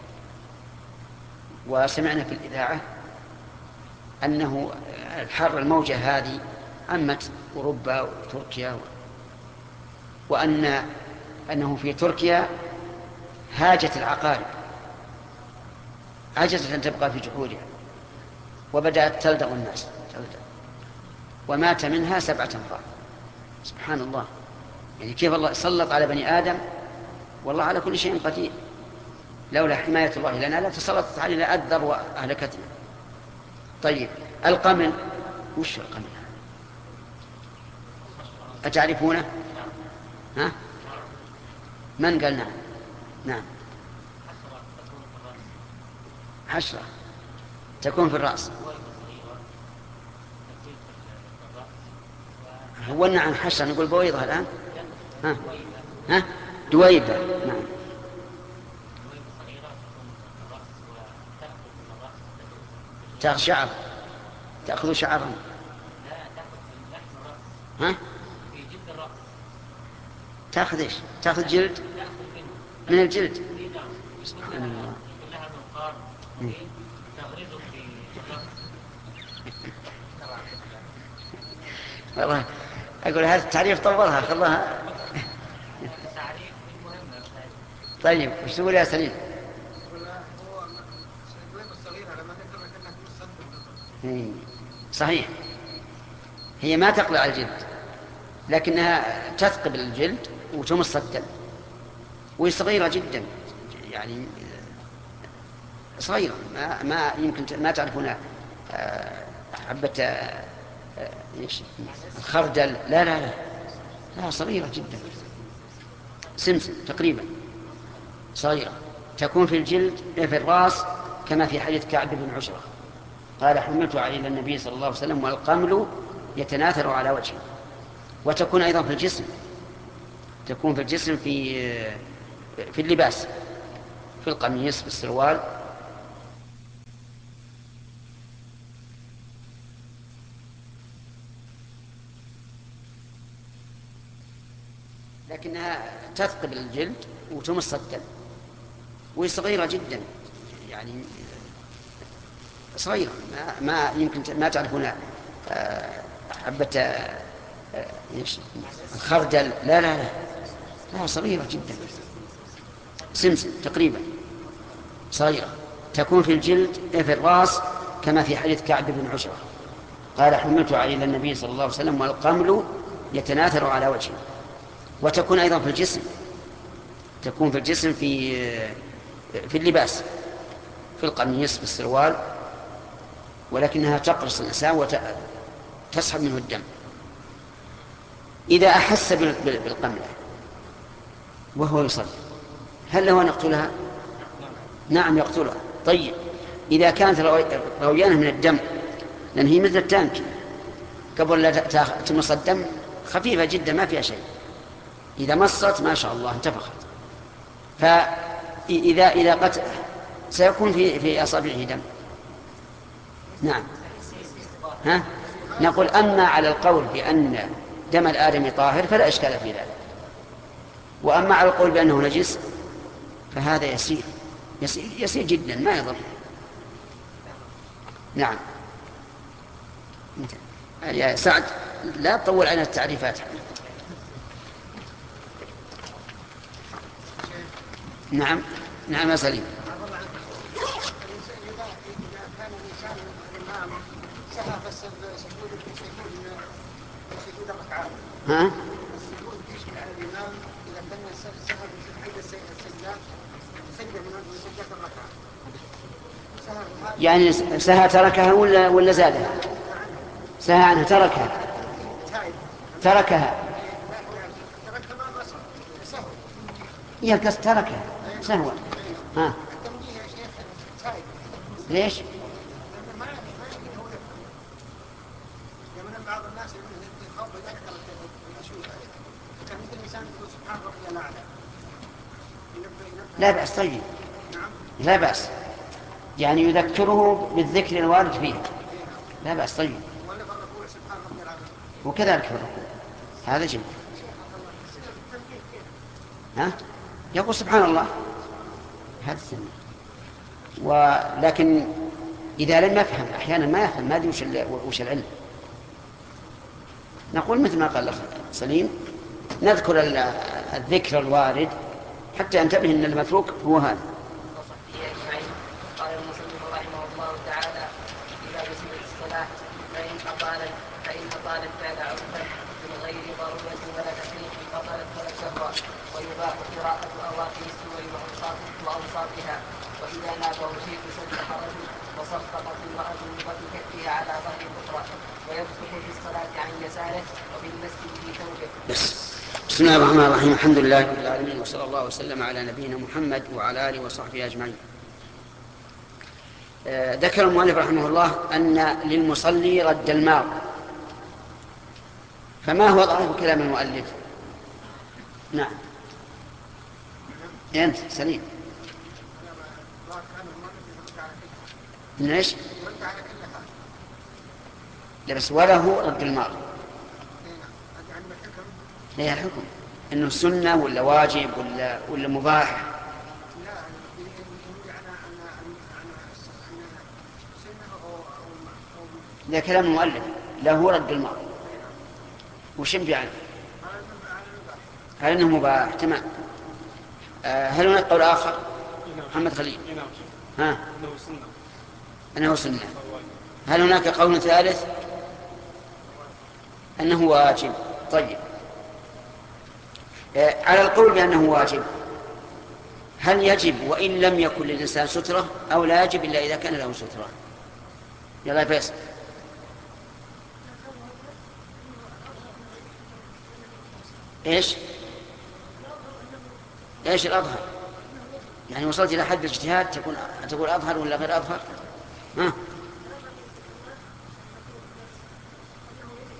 وسمعنا في الإذاعة أنه الحر الموجة هذه عمت أوروبا وتركيا، وأن أنه في تركيا هاجت العقارب، عجزت أن تبقى في جحورها وبدأت تلدغ الناس، تلدغ ومات منها سبعة أنفار. سبحان الله، يعني كيف الله سلط على بني آدم، والله على كل شيء قدير. لولا حماية الله لنا لا تسلطت علينا أذر وأهلكتنا. طيب، القمل، وش القمل؟ أتعرفونه؟ ها؟ من قال نعم؟ نعم، حشرة تكون في الرأس. هولنا عن حشرة نقول بويضة الآن. ها؟ ها؟ دويبة. نعم. تأخذ شعر، تأخذ شعرا. ها؟ تأخذ إيش؟ تأخذ جلد من الجلد. سبحان الله. والله أقول هذا التعريف طورها خلاها. طيب وش تقول يا سليم؟ صحيح، هي ما تقلع الجلد لكنها تثقب الجلد وتمص الدم، وهي صغيرة جدا، يعني صغيرة ما, ما يمكن ما تعرفون حبة الخردل. لا لا لا لا صغيرة جدا، سمسم تقريبا، صغيرة، تكون في الجلد في الرأس، كما في حديث كعب بن عشرة قال حملت على النبي صلى الله عليه وسلم والقمل يتناثر على وجهه. وتكون أيضا في الجسم، تكون في الجسم في في اللباس في القميص في السروال. لكنها تثقب الجلد وتمص الدم، وهي صغيرة جدا، يعني صغيرة ما, ما يمكن ما تعرفون حبة الخردل، لا لا لا لا صغيرة جدا، سمسم تقريبا صغيرة، تكون في الجلد في الرأس كما في حديث كعب بن عشرة قال حملت إلى النبي صلى الله عليه وسلم والقمل يتناثر على وجهه. وتكون أيضا في الجسم، تكون في الجسم في في اللباس، في القميص في السروال، ولكنها تقرص الإنسان وتسحب منه الدم. إذا أحس بالقملة وهو يصلي هل له أن يقتلها؟ نعم يقتلها. طيب إذا كانت رويانة من الدم، لأن هي مثل التانك قبل لا تمص الدم خفيفة جدا ما فيها شيء، إذا مصت ما شاء الله انتفخت، فإذا إذا قتل سيكون في في أصابعه دم. نعم. ها؟ نقول أما على القول بأن دم الآدمي طاهر فلا إشكال في ذلك، وأما على القول بأنه نجس فهذا يسير يسير, يسير جدا ما يضر. نعم. يا سعد لا تطول علينا التعريفات. نعم نعم يا سليم. ها؟ يعني سهى تركها ولا ولا زادها؟ سهى عنها تركها تركها هي القصد تركها سهوا. ها ليش؟ لا بأس. طيب لا بأس، يعني يذكره بالذكر الوارد فيه لا بأس. طيب وكذلك في الركوع هذا جميل. ها يقول سبحان الله هذا سنة. ولكن إذا لم يفهم أحيانا ما يفهم ما أدري وش العلم، نقول مثل ما قال الأخ سليم نذكر الذكر الوارد حتى ينتبه أن المتروك هو هذا. قال المصنف رحمه الله تعالى إذا وجبت الصلاة فإن أطالت فإن أطالت بعد عرفا من غير ضرورة ولا تحريك أطالت ولا شرا، ويباح قراءة أواخر السور وأوساطها. وإذا نابه شيء سبح رجل وصفقت امرأة بكفها على ظهر الأخرى ويفتح في الصلاة عن يساره وفي المسجد في ثوبه. بسم الله الرحمن الرحيم. الحمد لله رب العالمين، وصلى الله وسلم على نبينا محمد وعلى آله وصحبه أجمعين. ذكر المؤلف رحمه الله أن للمصلي رد الماء، فما هو ظاهر كلام المؤلف؟ نعم أنت سليم. ليش؟ لا بس وله رد الماء. ليه الحكم؟ إنه سنة ولا واجب ولا ولا مباح؟ ده كلام المؤلف له رد الماء وش يعني؟ هل انه مباح؟ تمام. آه هل هناك قول اخر؟ محمد خليل. ها انه سنه. هل هناك قول ثالث؟ انه واجب. طيب آه على القول بانه واجب هل يجب وان لم يكن للانسان ستره او لا يجب الا اذا كان له ستره؟ يلا فيصل. ايش ايش الاظهر؟ يعني وصلت الى حد الاجتهاد تكون تقول اظهر ولا غير اظهر؟ ها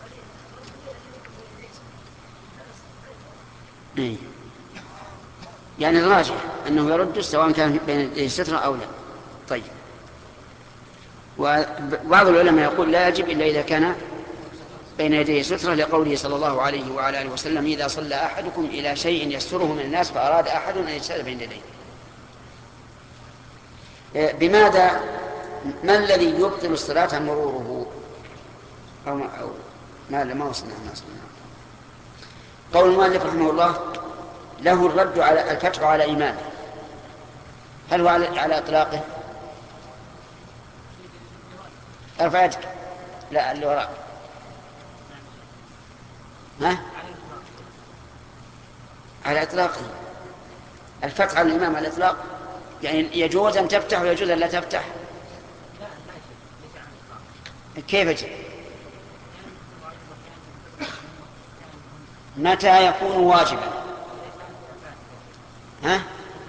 إيه؟ يعني الراجح أنه يرد سواء كان بين يديه سترة أو لا. طيب، وبعض العلماء يقول لا يجب إلا إذا كان بين يديه سترة، لقوله صلى الله عليه وعلى آله وسلم: إذا صلى أحدكم إلى شيء يستره من الناس فأراد أحد أن يجتهد بين يديه. بماذا؟ ما الذي يبطل الصلاة مروره؟ أو ما, أو ما, ما وصلنا ما وصلنا. قول المؤلف رحمه الله: له الرد على الفتح على إيمانه. هل هو على, على إطلاقه؟ ارفع يدك. لا، اللي وراء. ها؟ على إطلاقه. الفتح على الإمام على الإطلاق، يعني يجوز أن تفتح ويجوز أن لا تفتح. كيف يجب؟ متى يكون واجبا؟ ها؟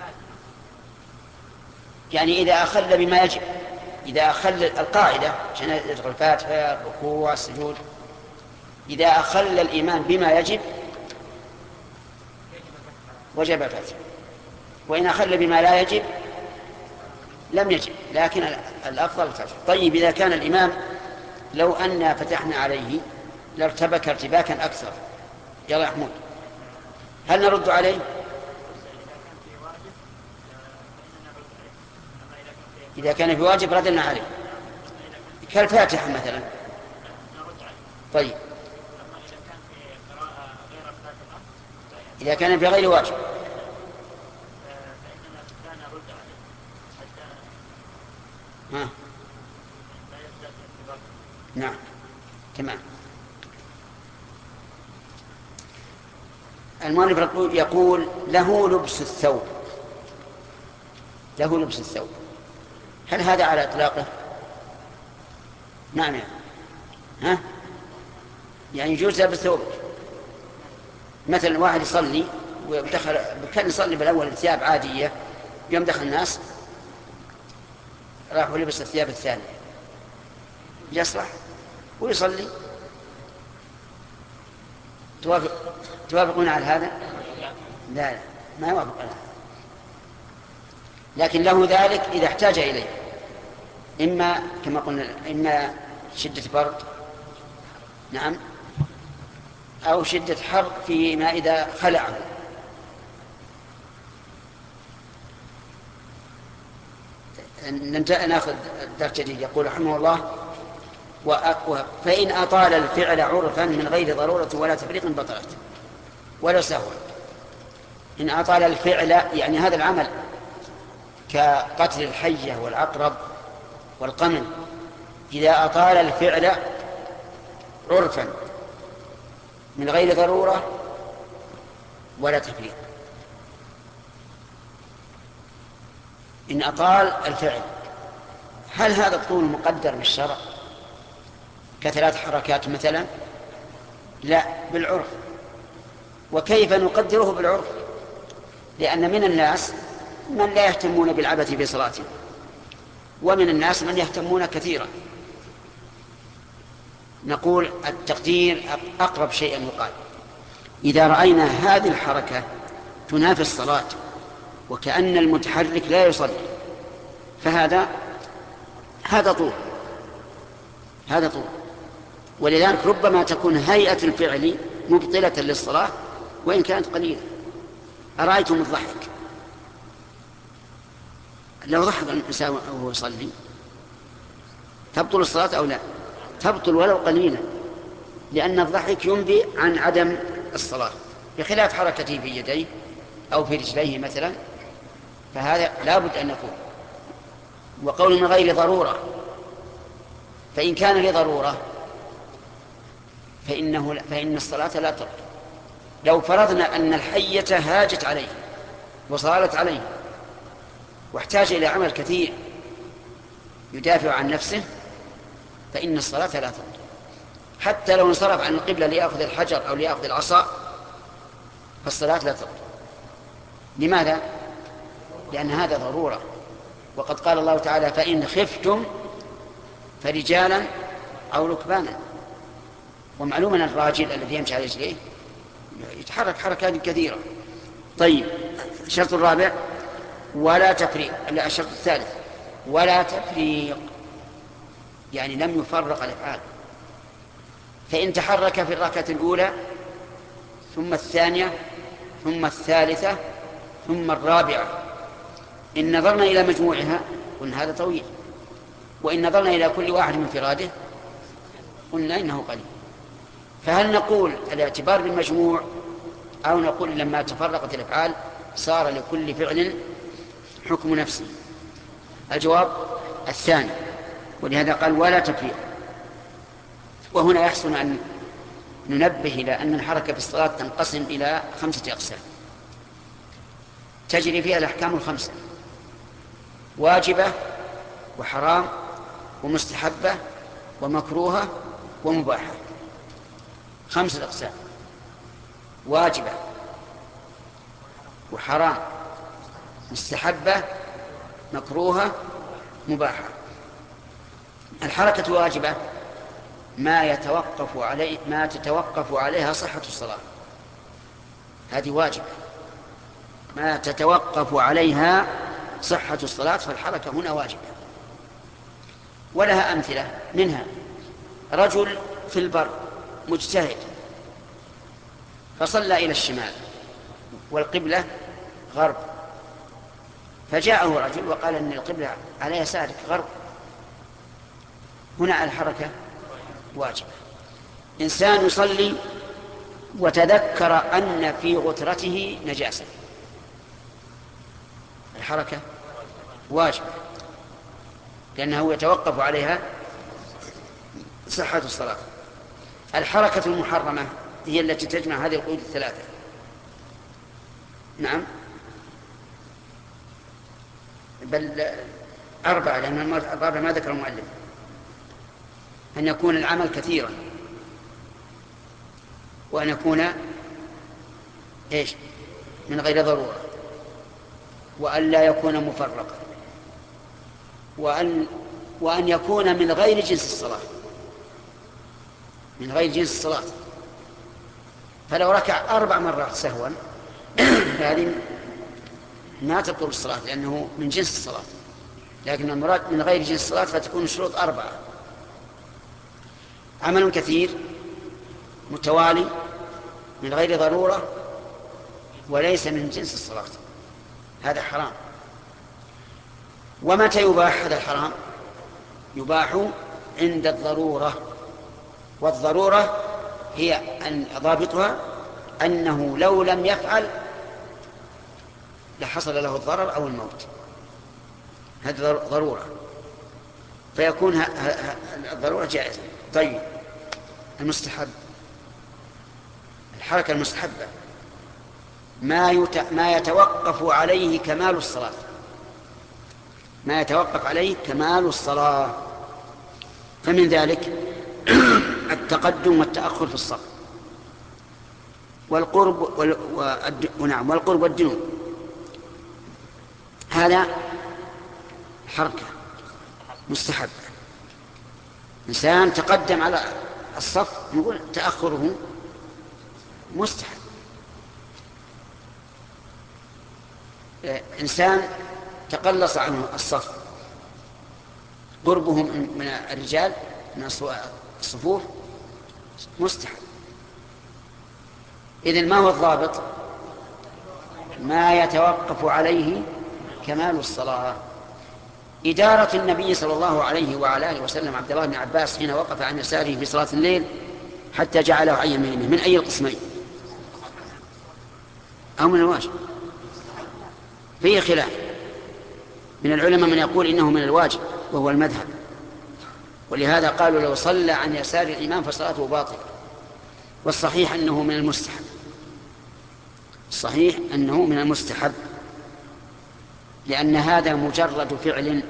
يعني إذا أخل بما يجب، إذا أخل القاعدة عشان يدخل الفاتحة الركوع السجود، إذا أخل الإيمان بما يجب وجب الفتح، وإن أخل بما لا يجب لم يجب، لكن الأفضل الفتح. طيب، إذا كان الإمام لو أننا فتحنا عليه لارتبك ارتباكا أكثر، يلا يا حمود، هل نرد عليه؟ إذا كان في واجب ردنا عليه، كالفاتحة مثلا. طيب، إذا كان في غير واجب ها. نعم، تمام. المؤلف يقول: له لبس الثوب. له لبس الثوب، هل هذا على إطلاقه؟ نعم. ها؟ يعني يجوز لبس ثوب. مثلا واحد يصلي ودخل، كان يصلي بالأول ثياب عادية، يوم دخل الناس راح ولبس الثياب الثانية، يصلح ويصلي. توافق توافقون على هذا؟ لا لا، ما يوافق على هذا، لكن له ذلك إذا احتاج إليه، إما كما قلنا إما شدة برد، نعم، أو شدة حر فيما إذا خلعه. ناخذ درس جديد. يقول رحمه الله: فإن أطال الفعل عرفا من غير ضرورة ولا تفريق بطلت ولا سهوا. إن أطال الفعل يعني هذا العمل كقتل الحية والعقرب والقمل، إذا أطال الفعل عرفا من غير ضرورة ولا تفريق. إن أطال الفعل، هل هذا الطول مقدر بالشرع كثلاث حركات مثلا؟ لا، بالعرف. وكيف نقدره بالعرف؟ لأن من الناس من لا يهتمون بالعبث بصلاتهم، ومن الناس من يهتمون كثيرا. نقول التقدير أقرب شيء يقال: إذا رأينا هذه الحركة تنافي الصلاة وكأن المتحرك لا يصلي، فهذا هذا طول هذا طول ولذلك ربما تكون هيئة الفعل مبطلة للصلاة وإن كانت قليلة. أرأيتم الضحك؟ لو ضحك الإنسان وهو يصلي تبطل الصلاة أو لا؟ تبطل ولو قليلا، لأن الضحك ينبي عن عدم الصلاة، بخلاف حركته في يديه أو في رجليه مثلا، فهذا لا بد أن يكون. وقول من غير ضرورة، فإن كان لضرورة فإنه فإن الصلاة لا تبطل. لو فرضنا أن الحية هاجت عليه وصالت عليه واحتاج إلى عمل كثير يدافع عن نفسه، فإن الصلاة لا تبطل، حتى لو انصرف عن القبلة ليأخذ الحجر أو ليأخذ العصا، فالصلاة لا تبطل. لماذا؟ لأن هذا ضرورة، وقد قال الله تعالى: فإن خفتم فرجالا أو ركبانا. ومعلوم أن الراجل الذي يمشي على رجليه يتحرك حركات كثيرة، طيب، الشرط الرابع ولا تفريق. لا، الشرط الثالث ولا تفريق، يعني لم يفرق الأفعال. فإن تحرك في الركعة الأولى ثم الثانية ثم الثالثة ثم الرابعة، إن نظرنا إلى مجموعها قلنا هذا طويل، وإن نظرنا إلى كل واحد من انفراده قلنا إنه قليل. فهل نقول الاعتبار بالمجموع أو نقول لما تفرقت الأفعال صار لكل فعل حكم نفسه؟ الجواب الثاني، ولهذا قال ولا تفريق. وهنا يحسن أن ننبه إلى أن الحركة في الصلاة تنقسم إلى خمسة أقسام تجري فيها الأحكام الخمسة: واجبة وحرام ومستحبة ومكروهة ومباحة. خمسة أقسام: واجبة وحرام مستحبة مكروهة مباحة. الحركة واجبة ما يتوقف عليه ما تتوقف عليها صحة الصلاة، هذه واجبة ما تتوقف عليها صحة الصلاة، فالحركة هنا واجبة. ولها أمثلة، منها رجل في البر مجتهد فصلى إلى الشمال والقبلة غرب، فجاءه رجل وقال إن القبلة على يسارك غرب، هنا الحركة واجبة. إنسان يصلي وتذكر أن في غترته نجاسة، الحركة واجبة لأنه يتوقف عليها صحة الصلاة. الحركة المحرمة هي التي تجمع هذه القيود الثلاثة. نعم، بل أربعة، لأن الرابع ما ذكر المؤلف: أن يكون العمل كثيرا، وأن يكون إيش من غير ضرورة، وأن لا يكون مفرقا، وأن وأن يكون من غير جنس الصلاة، من غير جنس الصلاة. فلو ركع أربع مرات سهوا هذه ما تبطل الصلاة لأنه من جنس الصلاة، لكن المراد من غير جنس الصلاة فتكون الشروط أربعة: عمل كثير متوالي من غير ضرورة وليس من جنس الصلاة، هذا حرام. ومتى يباح هذا الحرام؟ يباح عند الضرورة، والضرورة هي أن ضابطها أنه لو لم يفعل لحصل له الضرر أو الموت، هذا ضرورة، فيكون الضرورة جائزة. طيب، المستحب، الحركة المستحبة ما, يت... ما يتوقف عليه كمال الصلاة، ما يتوقف عليه كمال الصلاة، فمن ذلك التقدم والتأخر في الصف، والقرب وال... والد... ونعم والقرب والدنو، هذا حركة مستحبة. إنسان تقدم على الصف نقول تأخره مستحب. إنسان تقلص عنه الصف قربهم من الرجال من الصفوف مستحب. إذن ما هو الضابط؟ ما يتوقف عليه كمال الصلاة. إدارة النبي صلى الله عليه وعلى آله وسلم عبد الله بن عباس حين وقف عن يساره في صلاة الليل حتى جعله عن يمينه، من أي القسمين؟ أو من الواجب؟ فيه خلاف من العلماء، من يقول إنه من الواجب وهو المذهب، ولهذا قالوا لو صلى عن يسار الإمام فصلاته باطلة. والصحيح أنه من المستحب، الصحيح أنه من المستحب، لأن هذا مجرد فعل،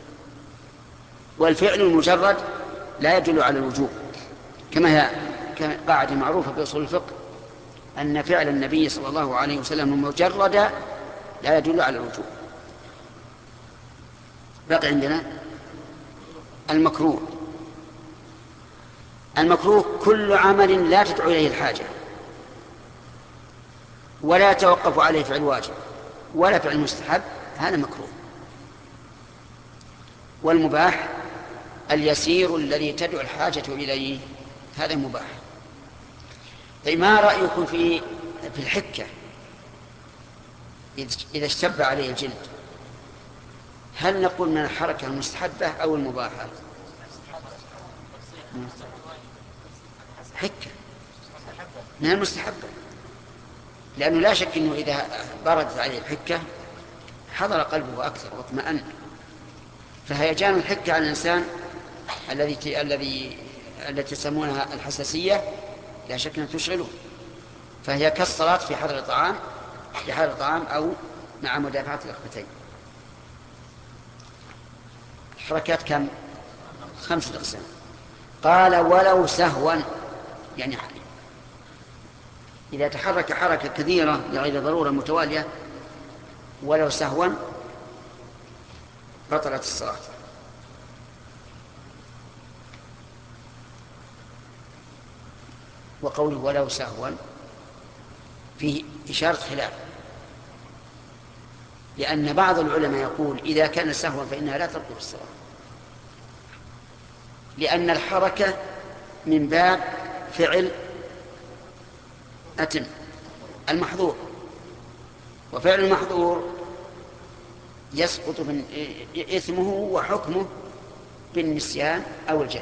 والفعل المجرد لا يدل على الوجوب، كما هي قاعدة معروفة في أصول الفقه أن فعل النبي صلى الله عليه وسلم مجرد لا يدل على الوجوب. بقي عندنا المكروه. المكروه كل عمل لا تدعو إليه الحاجة، ولا يتوقف عليه فعل واجب ولا فعل مستحب، هذا مكروه. والمباح اليسير الذي تدعو الحاجة إليه، هذا مباح. طيب ما رأيكم في في الحكة إذا اشتب عليه الجلد؟ هل نقول من الحركة المستحبة أو المباحة؟ حكة من المستحبة، لأنه لا شك أنه إذا بردت عليه الحكة حضر قلبه أكثر واطمأن. فهيجان الحكة على الإنسان الذي الذي التي يسمونها الحساسية لا شك أن تشغله، فهي كالصلاة في حضر الطعام في حضر الطعام أو مع مدافعة الأخبتين. حركات كم؟ خمسة أقسام. قال ولو سهوا، يعني إذا تحرك حركة كثيرة لغير ضرورة متوالية ولو سهوا بطلت الصلاة. وقوله ولو سهوا فيه إشارة خلاف، لأن بعض العلماء يقول إذا كان سهوا فإنها لا تبطل الصلاة، لأن الحركة من باب فعل أتم المحظور، وفعل المحظور يسقط من إثمه وحكمه بالنسيان أو الجهل.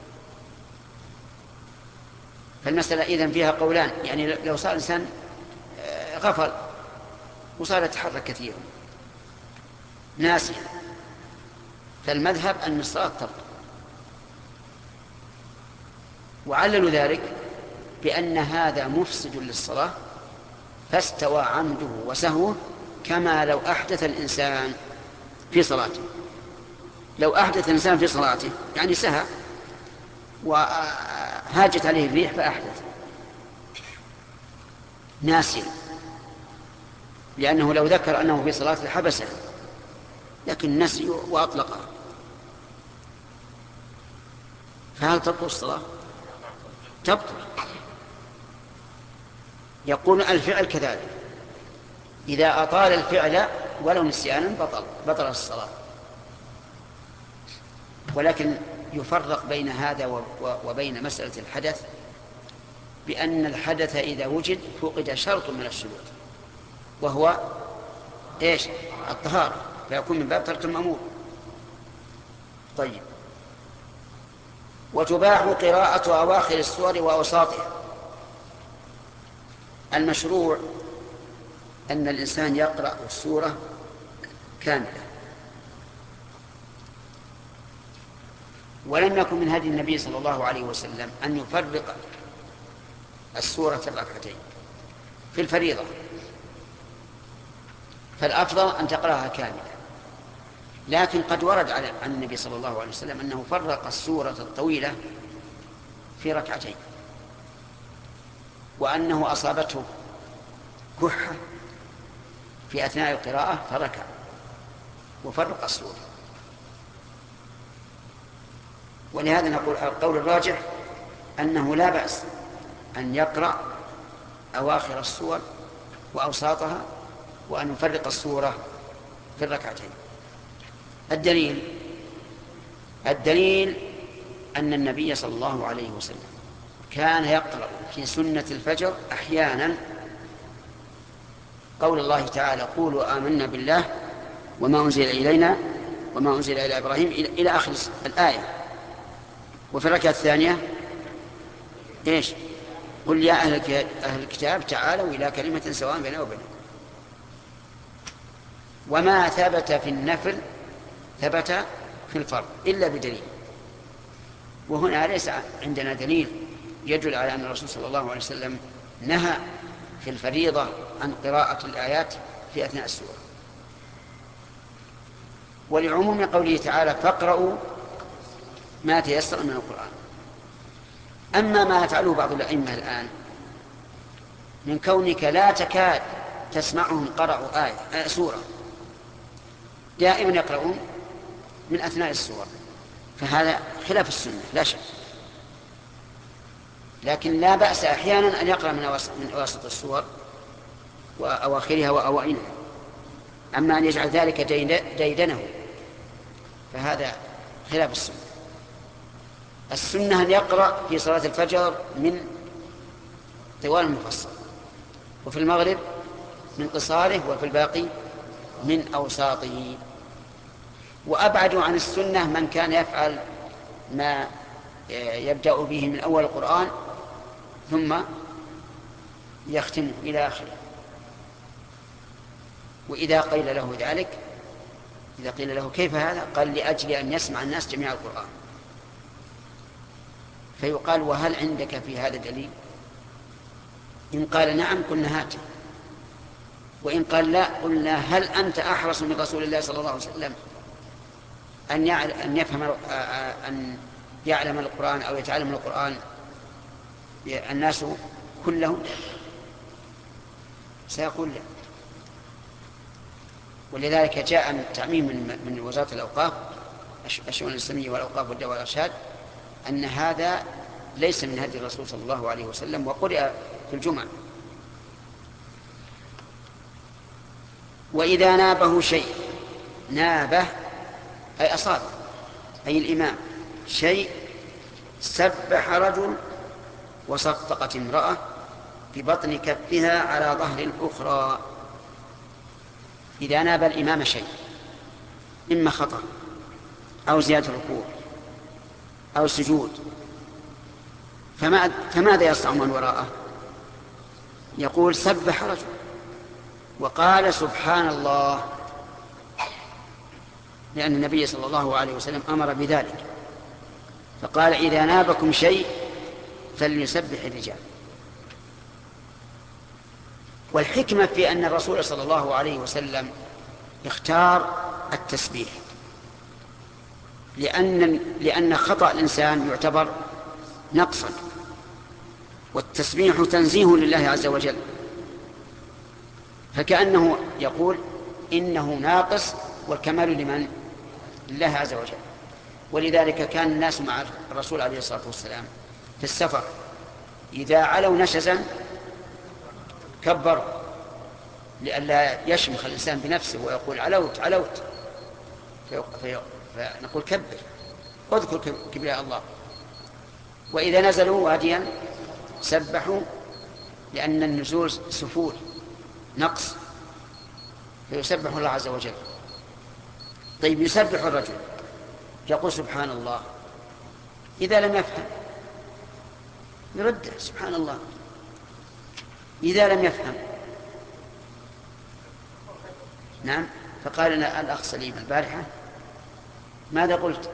فالمسألة إذن فيها قولان، يعني لو صار الإنسان غفل وصار يتحرك كثيرا ناسيا، فالمذهب أن الصلاة تبطل، وعللوا ذلك بأن هذا مفسد للصلاة فاستوى عمده وسهوه كما لو أحدث الإنسان في صلاته. لو أحدث الإنسان في صلاته يعني سهى وهاجت عليه الريح فأحدث ناسيا، لأنه لو ذكر أنه في صلاة لحبسه، لكن نسي وأطلقه، فهل تبطل الصلاة؟ تبطل. يقول الفعل كذلك، إذا أطال الفعل ولو نسيانا بطل بطل الصلاة. ولكن يفرق بين هذا وبين مسألة الحدث بأن الحدث إذا وجد فقد شرط من الشروط وهو إيش؟ الطهارة، فيكون من باب ترك المأمور. طيب. وتباح قراءة أواخر السور وأوساطها. المشروع أن الإنسان يقرأ السورة كاملة، ولم يكن من هدي النبي صلى الله عليه وسلم أن يفرق السورة الركعتين في الفريضة، فالأفضل أن تقرأها كاملة. لكن قد ورد عن النبي صلى الله عليه وسلم أنه فرق السورة الطويلة في ركعتين، وأنه أصابته كحة في أثناء القراءة فركع وفرق السورة. ولهذا نقول القول الراجح أنه لا بأس أن يقرأ أواخر السور وأوساطها وأن يفرق السورة في الركعتين. الدليل الدليل أن النبي صلى الله عليه وسلم كان يقرأ في سنة الفجر أحيانا قول الله تعالى قولوا آمنا بالله وما أنزل إلينا وما أنزل إلى إبراهيم إلى آخر الآية. وفي الركعة الثانية إيش؟ قل يا أهل الكتاب تعالوا إلى كلمة سواء بيننا وبينكم. وما ثبت في النفل ثبت في الفرض إلا بدليل، وهنا ليس عندنا دليل يدل على أن الرسول صلى الله عليه وسلم نهى في الفريضة عن قراءة الآيات في أثناء السورة. ولعموم قوله تعالى فاقرأوا ما تيسر من القرآن. أما ما يفعله بعض الأئمة الآن من كونك لا تكاد تسمعهم قرأوا آية آه سورة، دائما يقرؤون من أثناء السورة، فهذا خلاف السنة لا شك. لكن لا بأس أحيانا أن يقرأ من أواسط السور وأواخرها وأوائلها. أما أن يجعل ذلك ديدنه فهذا خلاف السنة. السنة أن يقرأ في صلاة الفجر من طوال المفصل، وفي المغرب من قصاره، وفي الباقي من أوساطه. وأبعد عن السنة من كان يفعل ما يبدأ به من أول القرآن ثم يختمه إلى آخره. وإذا قيل له ذلك، إذا قيل له كيف هذا؟ قال لأجل أن يسمع الناس جميع القرآن. فيقال وهل عندك في هذا دليل؟ إن قال نعم قلنا هاته، وإن قال لا قلنا هل أنت أحرص من رسول الله صلى الله عليه وسلم أن أن يفهم أن يعلم القرآن أو يتعلم القرآن الناس كلهم؟ سيقول لا. ولذلك جاء من تعميم من وزارة الأوقاف الشؤون الإسلامية والأوقاف والدعوة والإرشاد أن هذا ليس من هدي الرسول صلى الله عليه وسلم، وقرئ في الجمعة. وإذا نابه شيء، نابه أي أصاب، أي الإمام شيء، سبح رجل وصفقت امرأة ببطن كفها على ظهر الأخرى. إذا ناب الإمام شيء، إما خطأ أو زيادة ركوع أو سجود، فماذا يصنع من وراءه؟ يقول سبح رجل وقال سبحان الله، لأن النبي صلى الله عليه وسلم أمر بذلك، فقال إذا نابكم شيء فليسبح الرجال. والحكمة في أن الرسول صلى الله عليه وسلم اختار التسبيح لأن, لأن خطأ الإنسان يعتبر نقصا، والتسبيح تنزيه لله عز وجل، فكأنه يقول إنه ناقص والكمال لمن؟ لله عز وجل. ولذلك كان الناس مع الرسول عليه الصلاة والسلام في السفر إذا علوا نشزا كبروا لئلا يشمخ الإنسان بنفسه ويقول علوت علوت، فنقول كبر، اذكر كبرياء الله. وإذا نزلوا واديا سبحوا، لأن النزول سفول نقص، فيسبح الله عز وجل. طيب يسبح الرجل يقول سبحان الله، إذا لم يفهم يرد سبحان الله، إذا لم يفهم نعم. فقال لنا الأخ سليم البارحة ماذا قلت؟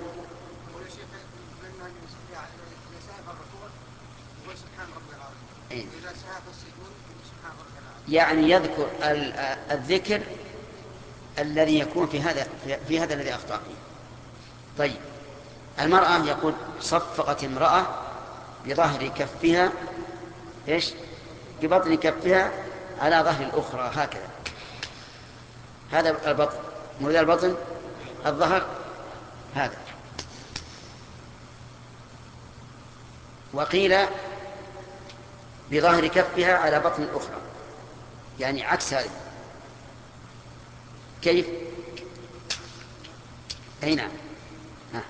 يعني يذكر الذكر الذي يكون في هذا في هذا الذي أخطأ فيه. طيب المرأة يقول صفقت امرأة بظهر كفها إيش؟ ببطن كفها على ظهر الأخرى هكذا، هذا البطن، وذا البطن الظهر هذا. وقيل بظهر كفها على بطن الأخرى، يعني عكس هذه. كيف؟ أي نعم. ها.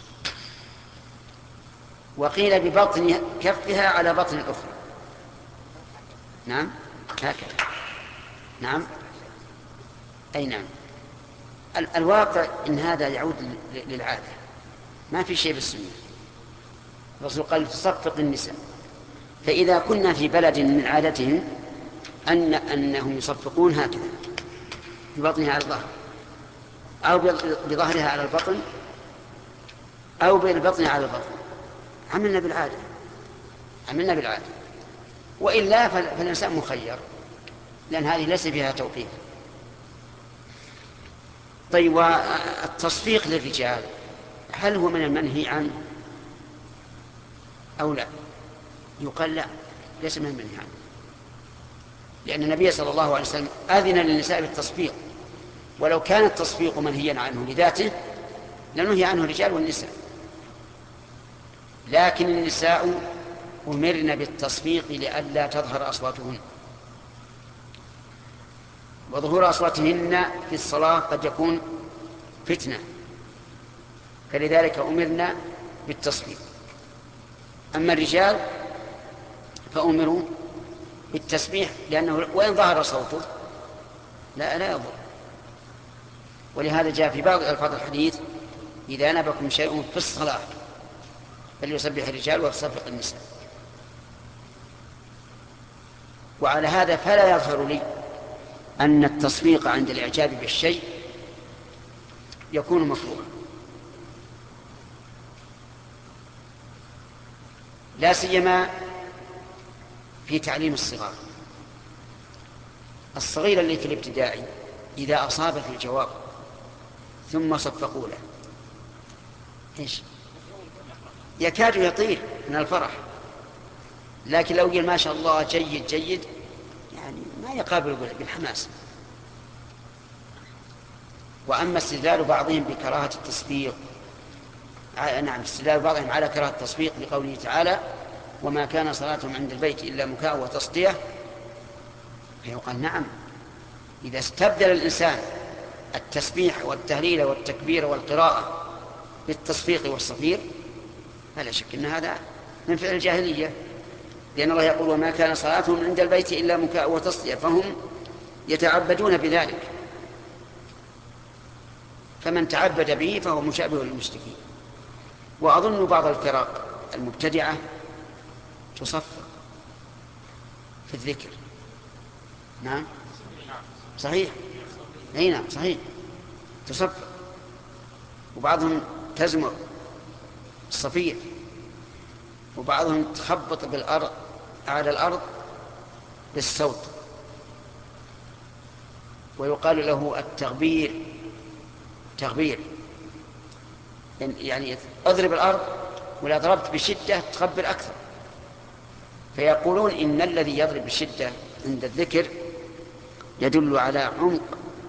وقيل ببطن كفها على بطن الأخرى، نعم هكذا، نعم أي نعم. الواقع إن هذا يعود للعادة، ما في شيء بالسنة. الرسول قال تصفق النساء، فإذا كنا في بلد من عادتهم أن أنهم يصفقون هكذا ببطنها على الظهر أو بظهرها على البطن أو بالبطن على البطن، عملنا بالعادة، عملنا بالعادة. وإلا فالإنسان مخير، لأن هذه ليس فيها توقيف. طيب والتصفيق للرجال هل هو من المنهي عنه أو لا؟ يقال لا، ليس من المنهي عنه، لأن النبي صلى الله عليه وسلم أذن للنساء بالتصفيق، ولو كان التصفيق منهيا عنه لذاته لنهي عنه الرجال والنساء. لكن النساء أمرن بالتصفيق لئلا تظهر أصواتهن. وظهور أصواتهن في الصلاة قد يكون فتنة، فلذلك أمرنا بالتصفيق. أما الرجال فأمروا بالتسبيح، لأنه وإن ظهر صوته لا لا يضر. ولهذا جاء في بعض ألفاظ الحديث: إذا نبكم شيء في الصلاة فليسبح الرجال ويصفق النساء. وعلى هذا فلا يظهر لي أن التصفيق عند الإعجاب بالشيء يكون مكروها، لا سيما في تعليم الصغار. الصغير اللي في الابتدائي إذا أصاب في الجواب ثم صفقوا له إيش يكاد يطير من الفرح، لكن لو قال ما شاء الله جيد جيد يعني ما يقابل بالحماس. وأما استدلال بعضهم بكراهة التصفيق، نعم استدلال بعضهم على كراهة التصفيق لقوله تعالى: وما كان صلاتهم عند البيت إلا مكاء وتصدية، فيقال نعم، إذا استبدل الإنسان التسبيح والتهليل والتكبير والقراءة بالتصفيق والصفير فلا شك أن هذا من فعل الجاهلية، لأن الله يقول: وما كان صلاتهم عند البيت إلا مكاء وتصدية، فهم يتعبدون بذلك، فمن تعبد به فهو مشابه للمشركين. وأظن بعض الفرق المبتدعة تصفق في الذكر. نعم صحيح، أي نعم صحيح تصفق، وبعضهم تزمر الصفير، وبعضهم تخبط بالأرض على الأرض بالصوت، ويقال له التغبير تغبير، يعني اضرب الأرض ولا ضربت بشدة تخبر أكثر. فيقولون إن الذي يضرب بشدة عند الذكر يدل على عمق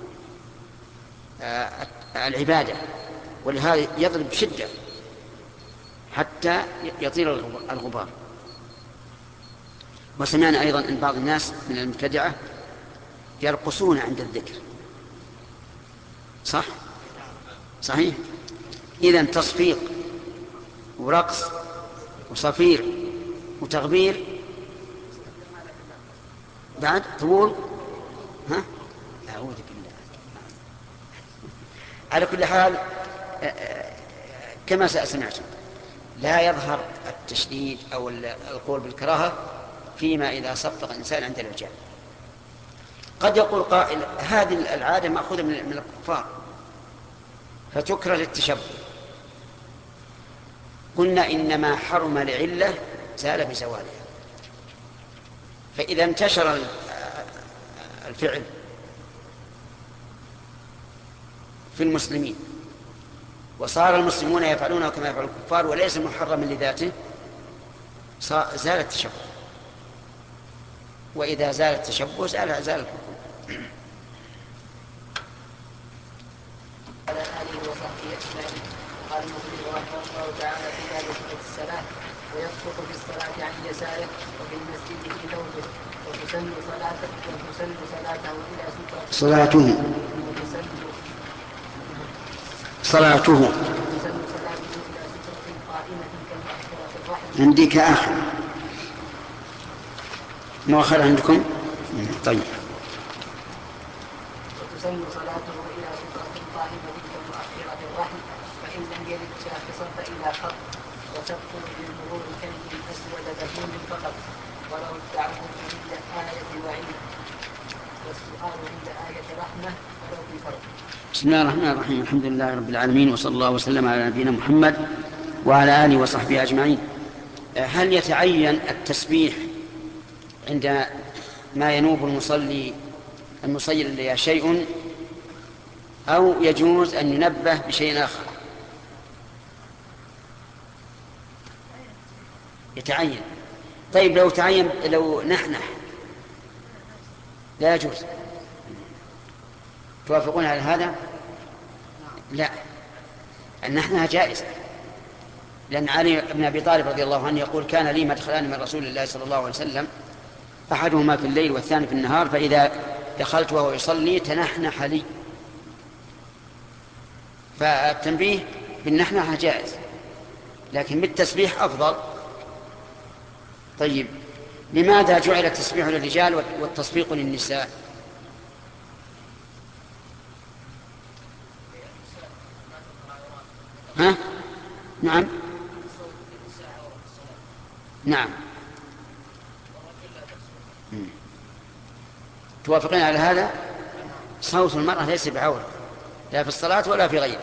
العبادة، ولهذا يضرب بشدة حتى يطير الغبار. وسمعنا أيضا أن بعض الناس من المبتدعة يرقصون عند الذكر. صح؟ صحيح. إذن تصفيق ورقص وصفير وتغبير بعد طول، ها؟ أعوذ بالله. على كل حال كما سمعتم لا يظهر التشديد أو القول بالكراهة فيما إذا صفق الإنسان عند الإعجاب. قد يقول قائل: هذه العادة مأخوذة من الكفار فتكره للتشبه. قلنا إنما حرم لعلة زال بزوالها، فإذا انتشر الفعل في المسلمين وصار المسلمون يفعلونه كما يفعل الكفار وليس محرما لذاته زال التشبه، وإذا زال التشبه زال زال الحكم. على آله وصحبه أجمعين. قال المسلم رحمه الله تعالى في باب صفة الصلاة: ويسقط في الصلاة عن يساره وفي المسجد في ثوبه، وتسن صلاته وتسن صلاته إلى سترة صلاته وتسن صلاته وتسن صلاته إلى سترة قائمة كالمأخرة الرحم. عندي كآخر مؤخر عندكم؟ طيب. وتسن صلاته إلى سترة قائمة كالمأخرة الرحم، فإن لم يرد شاخصا فإلى خط، وتبطل بالمرور كلب أسود بهيم فقط، وله الدعوة عند آية وعيد، والسؤال عند آية رحمة ولو في فرق. بسم الله الرحمن الرحيم. الحمد لله رب العالمين، وصلى الله وسلم على نبينا محمد وعلى آله وصحبه أجمعين. هل يتعين التسبيح عند ما ينوب المصلي المصلي شيء، أو يجوز أن ينبه بشيء آخر؟ يتعين. طيب لو تعين لو نحنح لا يجوز، توافقون على هذا؟ لا، النحنها جائزة، لأن علي بن أبي طالب رضي الله عنه يقول: كان لي مدخلان من رسول الله صلى الله عليه وسلم، أحدهما في الليل والثاني في النهار، فإذا دخلت وهو يصلي تنحنح لي، فالتنبيه بالنحنحة جائز، لكن بالتسبيح أفضل. طيب، لماذا جعل التسبيح للرجال والتصفيق للنساء؟ ها؟ نعم نعم توافقين على هذا؟ صوت المرأة ليس بعورة لا في الصلاة ولا في غيرها،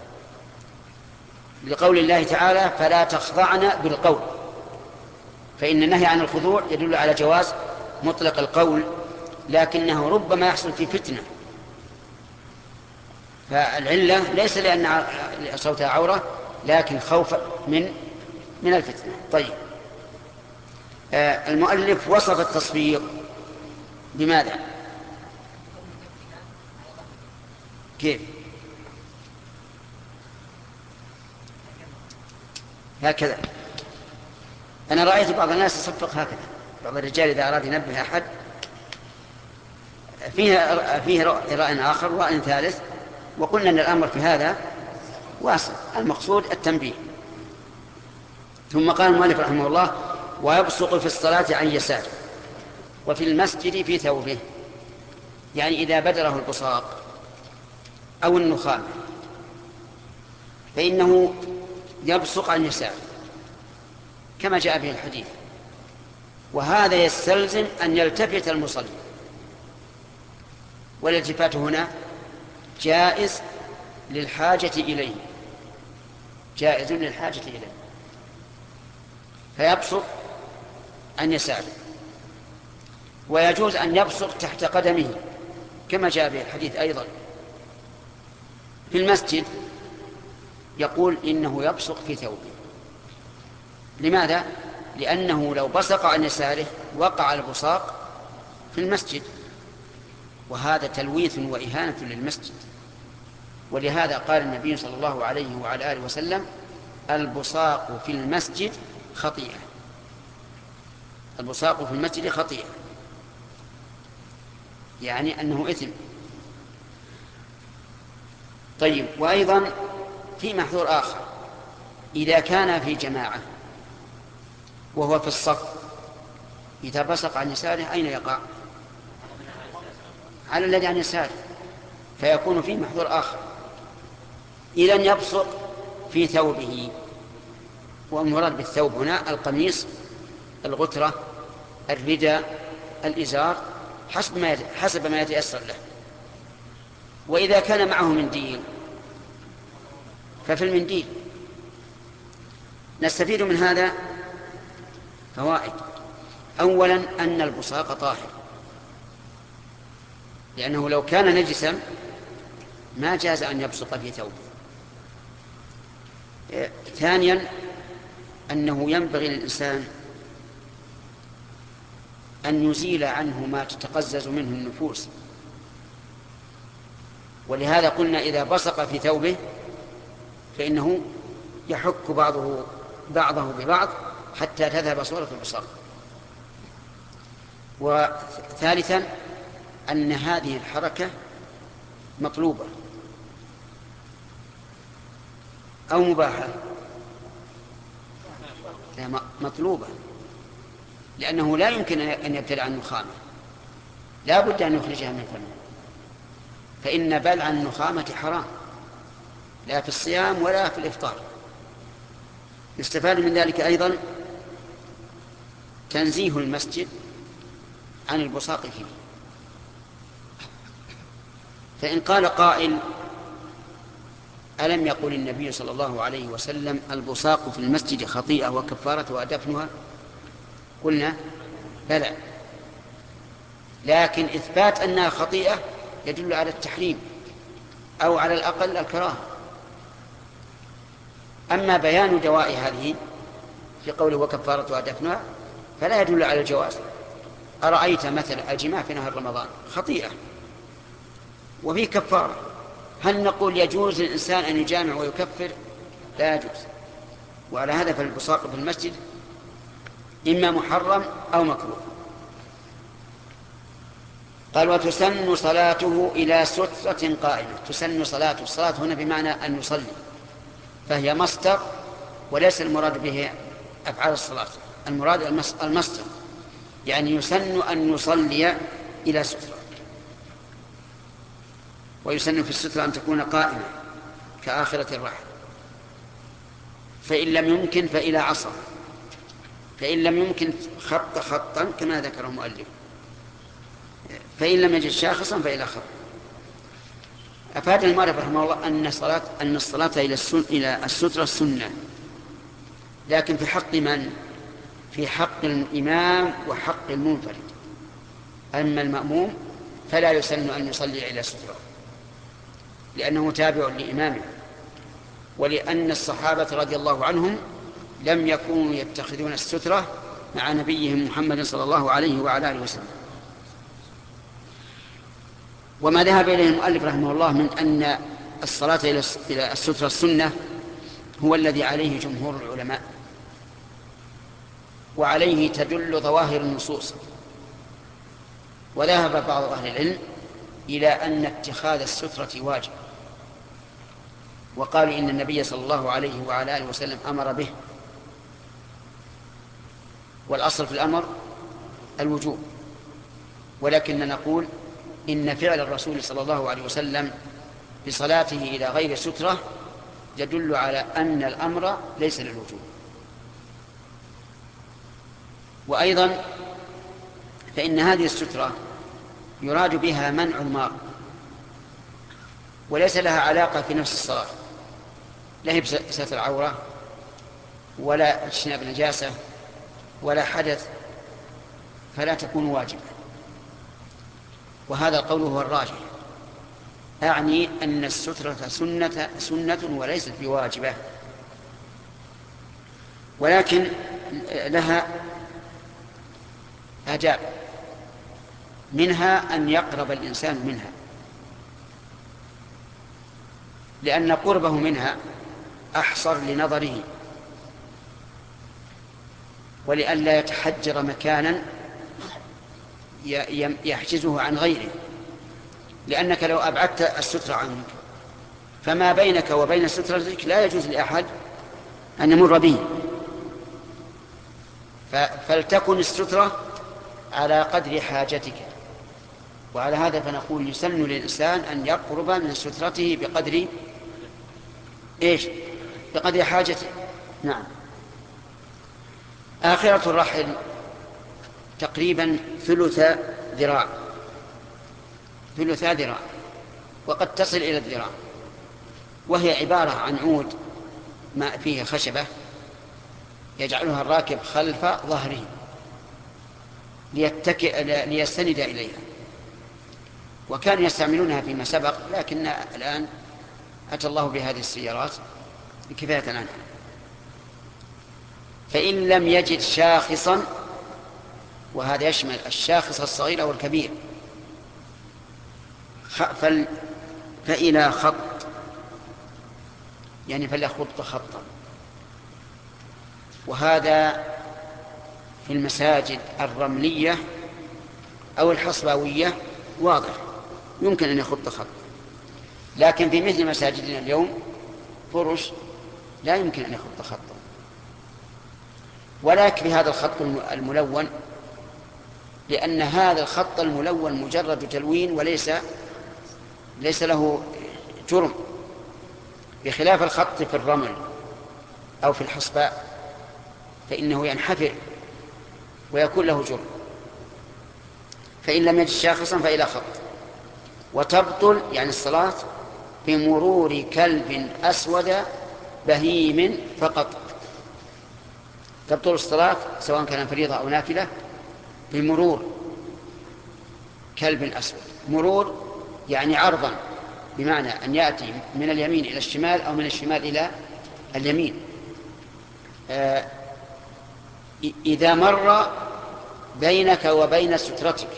لقول الله تعالى فلا تخضعن بالقول، فإن النهي عن الخضوع يدل على جواز مطلق القول، لكنه ربما يحصل في فتنة، فالعلة ليس لأن صوتها عورة لكن خوفا من من الفتنة. طيب، آه المؤلف وصف التصفيق بماذا؟ كيف؟ هكذا. أنا رأيت بعض الناس يصفق هكذا، بعض الرجال إذا أراد ينبه أحد فيه فيه رأي آخر ورأي ثالث، وقلنا أن الأمر في هذا واسع، المقصود التنبيه. ثم قال المؤلف رحمه الله ويبصق في الصلاة عن يساره وفي المسجد في ثوبه، يعني إذا بدره البصاق أو النخام فإنه يبصق عن يساره كما جاء به الحديث، وهذا يستلزم أن يلتفت المصلي، والالتفات هنا جائز للحاجة إليه، جائز للحاجة إليه، فيبصق عن يساره، ويجوز أن يبصق تحت قدمه كما جاء به الحديث أيضا. في المسجد يقول إنه يبصق في ثوبه، لماذا؟ لأنه لو بصق عن يساره وقع البصاق في المسجد، وهذا تلويث وإهانة للمسجد، ولهذا قال النبي صلى الله عليه وعلى آله وسلم البصاق في المسجد خطيئة، البصاق في المسجد خطيئة، يعني أنه إثم. طيب، وأيضا في محذور آخر، إذا كان في جماعة وهو في الصف إذا بصق عن يساره أين يقع؟ على الذي عن يساره، فيكون فيه محذور آخر. إذن يبصق في ثوبه، والمراد بالثوب هنا القميص، الغترة، الرداء، الإزار، حسب ما حسب ما يتيسر له. وإذا كان معه منديل ففي المنديل. نستفيد من هذا فوائد. أولا أن البصاق طاهر، لأنه لو كان نجسا ما جاز أن يبصق في ثوبه. ثانيا أنه ينبغي للإنسان أن يزيل عنه ما تتقزز منه النفوس، ولهذا قلنا إذا بصق في ثوبه فإنه يحك بعضه بعضه ببعض حتى تذهب صورة البصاق. وثالثا أن هذه الحركة مطلوبة أو مباحة؟ لا، مطلوبة، لأنه لا يمكن أن يبتلع النخامة، لا بد أن يخرجها من فمه، فإن بلع النخامة حرام لا في الصيام ولا في الإفطار. يستفاد من ذلك أيضا تنزيه المسجد عن البصاق فيه. فإن قال قائل ألم يقل النبي صلى الله عليه وسلم البصاق في المسجد خطيئة وكفارتها دفنها؟ قلنا بلى، لكن إثبات أنها خطيئة يدل على التحريم أو على الأقل الكراهة. أما بيان دواء هذه في قوله وكفارتها دفنها فلا يدل على الجواز. أرأيت مثلا الجماع في نهار رمضان خطيئة وفيه كفارة، هل نقول يجوز للإنسان أن يجامع ويكفر؟ لا يجوز. وعلى هذا فالبصاق في المسجد إما محرم أو مكروه. قال وتسن صلاته إلى سترة قائمة. تسن صلاته، الصلاة هنا بمعنى أن يصلي، فهي مصدر وليس المراد به أفعال الصلاة، المراد المصدر، يعني يسن أن يصلي إلى سترة. ويسن في السترة أن تكون قائمة كآخرة الرحل، فإن لم يمكن فإلى عصا، فإن لم يمكن خط خطا كما ذكر المؤلف، فإن لم يجد شاخصا فإلى خط. أفاد المؤلف رحمه الله أن الصلاة أن الصلاة إلى السن إلى السترة السنة، لكن في حق من؟ في حق الإمام وحق المنفرد. أما المأموم فلا يسن أن يصلي إلى السترة، لأنه تابع لإمامه، ولأن الصحابة رضي الله عنهم لم يكونوا يتخذون السترة مع نبيهم محمد صلى الله عليه وعلى آله وسلم. وما ذهب إليه المؤلف رحمه الله من أن الصلاة إلى السترة السنة هو الذي عليه جمهور العلماء، وعليه تدل ظواهر النصوص. وذهب بعض أهل العلم إلى أن اتخاذ السترة واجب، وقالوا إن النبي صلى الله عليه وعلى آله وسلم أمر به، والأصل في الأمر الوجوب، ولكننا نقول إن فعل الرسول صلى الله عليه وسلم بصلاته إلى غير سترة يدل على أن الأمر ليس للوجوب. وأيضا فإن هذه السترة يراد بها منع المار، وليس لها علاقة في نفس الصلاة، لا هي بستر العورة ولا اجتناب نجاسة ولا حدث، فلا تكون واجبة. وهذا القول هو الراجح، أعني أن السترة سنة, سنة وليست بواجبة، ولكن لها آداب، منها أن يقرب الإنسان منها، لأن قربه منها أحصر لنظره، ولئلا يتحجر مكانا يحجزه عن غيره، لأنك لو أبعدت السترة عنك فما بينك وبين سترتك لا يجوز لأحد أن يمر به، فلتكن السترة على قدر حاجتك. وعلى هذا فنقول يسن للإنسان أن يقرب من سترته بقدر إيش؟ بقدر حاجته. نعم. آخرة الرحل تقريبا ثلث ذراع، ثلث ذراع، وقد تصل إلى الذراع، وهي عبارة عن عود ما فيه خشبة يجعلها الراكب خلف ظهره ليتكئ ليستند إليها، وكانوا يستعملونها فيما سبق، لكن الآن أتى الله بهذه السيارات بكفاية عنها. فإن لم يجد شاخصا، وهذا يشمل الشاخص الصغير والكبير، فإلى خط، يعني فليخط خطا. وهذا في المساجد الرملية أو الحصباوية واضح، يمكن أن يخط خط، لكن في مثل مساجدنا اليوم فرش لا يمكن أن يخط خطا. ولا يكفي هذا الخط الملون، لأن هذا الخط الملون مجرد تلوين وليس ليس له جرم، بخلاف الخط في الرمل أو في الحصباء فإنه ينحفر ويكون له جرم. فإن لم يجد شاخصا فإلى خط. وتبطل يعني الصلاة بمرور كلب أسود بهيم فقط. تبطل الصلاة سواء كان فريضة أو نافلة بمرور كلب أسود. مرور يعني عرضا، بمعنى أن يأتي من اليمين إلى الشمال أو من الشمال إلى اليمين. آه إذا مر بينك وبين سترتك،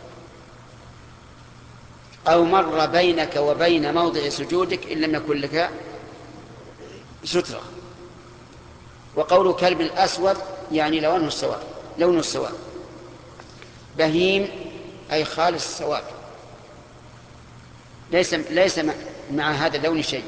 أو مر بينك وبين موضع سجودك إن لم يكن لك سترة. وقول كلب أسود يعني لونه السواء، لونه السواء. بهيم أي خالص السواد، ليس ليس مع هذا اللون شيء،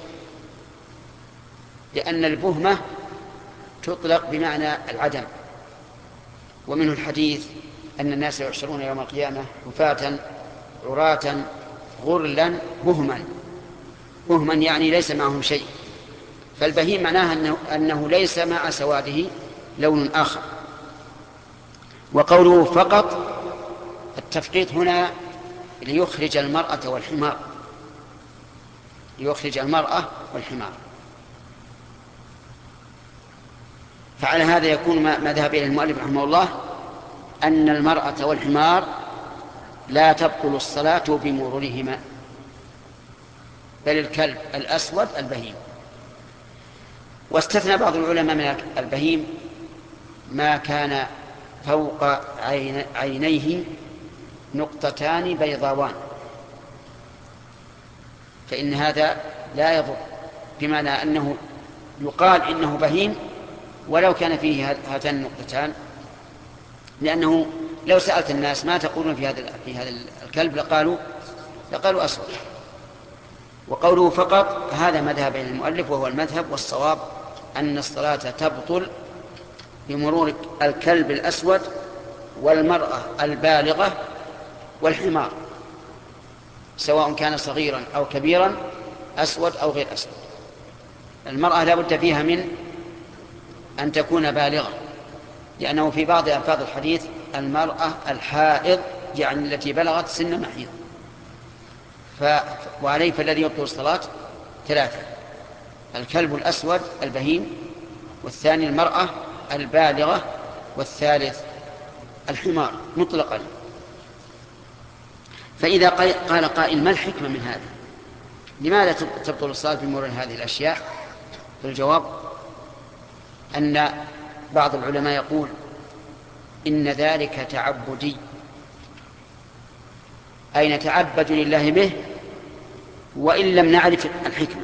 لأن البهمة تطلق بمعنى العدم. ومنه الحديث أن الناس يحشرون يوم القيامة حفاة عراة غرلا بهما. بهما يعني ليس معهم شيء، فالبهيم معناها أنه, أنه ليس مع سواده لون آخر. وقوله فقط التفقيط هنا ليخرج المرأة والحمار، ليخرج المرأة والحمار. فعلى هذا يكون ما ذهب إلى المؤلف رحمه الله أن المرأة والحمار لا تبطل الصلاة بمرورهما، بل الكلب الأسود البهيم. واستثنى بعض العلماء من البهيم ما كان فوق عينيه نقطتان بيضاوان، فإن هذا لا يضر، بمعنى أنه يقال إنه بهيم ولو كان فيه هاتان النقطتان، لأنه لو سألت الناس ما تقولون في هذا في هذا الكلب لقالوا لقالوا أسود. وقوله فقط هذا مذهب المؤلف، وهو المذهب والصواب أن الصلاة تبطل بمرور الكلب الأسود والمرأة البالغة والحمار، سواء كان صغيرا أو كبيرا، أسود أو غير أسود. المرأة لا بد فيها من أن تكون بالغة، لأنه في بعض ألفاظ الحديث المرأة الحائض، يعني التي بلغت سن محيض. ف... وعليه فالذي يبطل الصلاة ثلاثة: الكلب الأسود البهيم، والثاني المرأة البالغة، والثالث الحمار مطلقا. فإذا قال قائل ما الحكمة من هذا؟ لماذا تبطل الصلاة بمرور هذه الأشياء؟ فالجواب أن بعض العلماء يقول إن ذلك تعبدي، أي نتعبد لله به وإن لم نعرف الحكمة.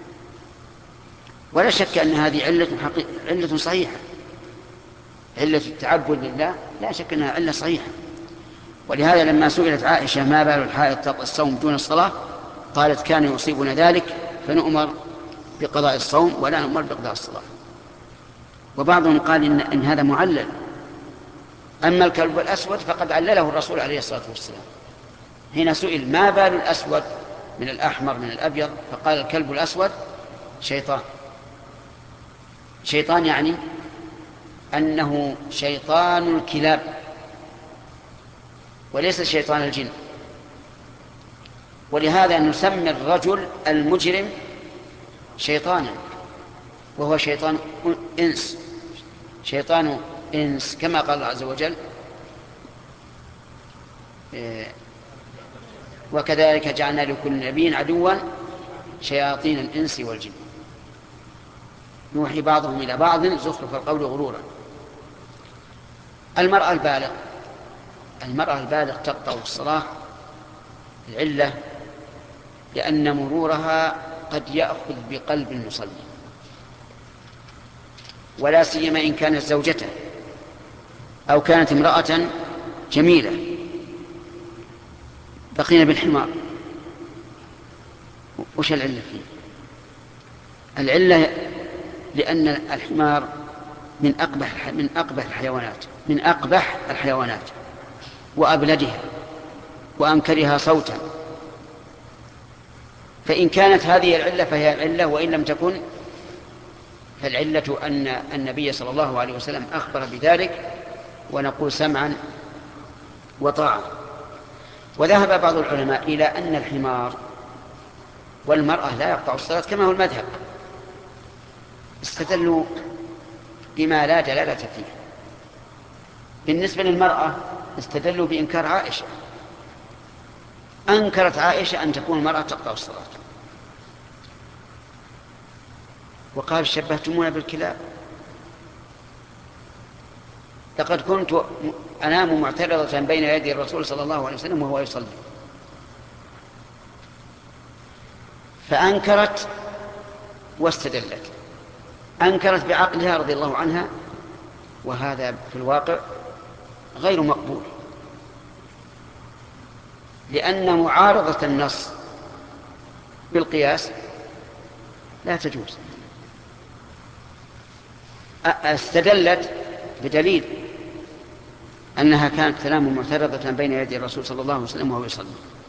ولا شك أن هذه علة, علة صحيحة، علة التعبد لله لا شك أنها علة صحيحة. ولهذا لما سئلت عائشة ما بال الحائض تقضي الصوم دون الصلاة، قالت كان يصيبنا ذلك فنؤمر بقضاء الصوم ولا نؤمر بقضاء الصلاة. وبعضهم قال إن, إن هذا معلل. أما الكلب الأسود فقد علله الرسول عليه الصلاة والسلام، هنا سئل ما بال الأسود من الأحمر من الأبيض، فقال الكلب الأسود شيطان. شيطان يعني أنه شيطان الكلاب وليس شيطان الجن. ولهذا نسمي الرجل المجرم شيطانا، وهو شيطان إنس، شيطان إنس، كما قال الله عز وجل وكذلك جعلنا لكل نبي عدوا شياطين الإنس والجن يوحي بعضهم إلى بعض زخرف القول غرورا. المرأة البالغ المرأة البالغ تقطع الصلاة. العلة لأن مرورها قد يأخذ بقلب المصلي، ولا سيما إن كانت زوجته أو كانت امرأة جميلة. بقينا بالحمار، وش العلة فيه؟ العلة لأن الحمار من أقبح من أقبح الحيوانات من أقبح الحيوانات وأبلدها وأنكرها صوتا. فإن كانت هذه العلة فهي العلة، وإن لم تكن فالعلة أن النبي صلى الله عليه وسلم أخبر بذلك، ونقول سمعا وطاعة. وذهب بعض العلماء إلى أن الحمار والمرأة لا يقطع الصلاة كما هو المذهب، استدلوا بما لا دلالة فيه. بالنسبة للمرأة استدلوا بإنكار عائشة، أنكرت عائشة أن تكون المرأة تقطع الصلاة، وقال شبهتمونا بالكلاب، لقد كنت أنام معترضة بين يدي الرسول صلى الله عليه وسلم وهو يصلي. فأنكرت واستدلت، أنكرت بعقلها رضي الله عنها، وهذا في الواقع غير مقبول. لأن معارضة النص بالقياس لا تجوز. استدلت بدليل أنها كانت تنام معترضة بين يدي الرسول صلى الله عليه وسلم وهو يصلي.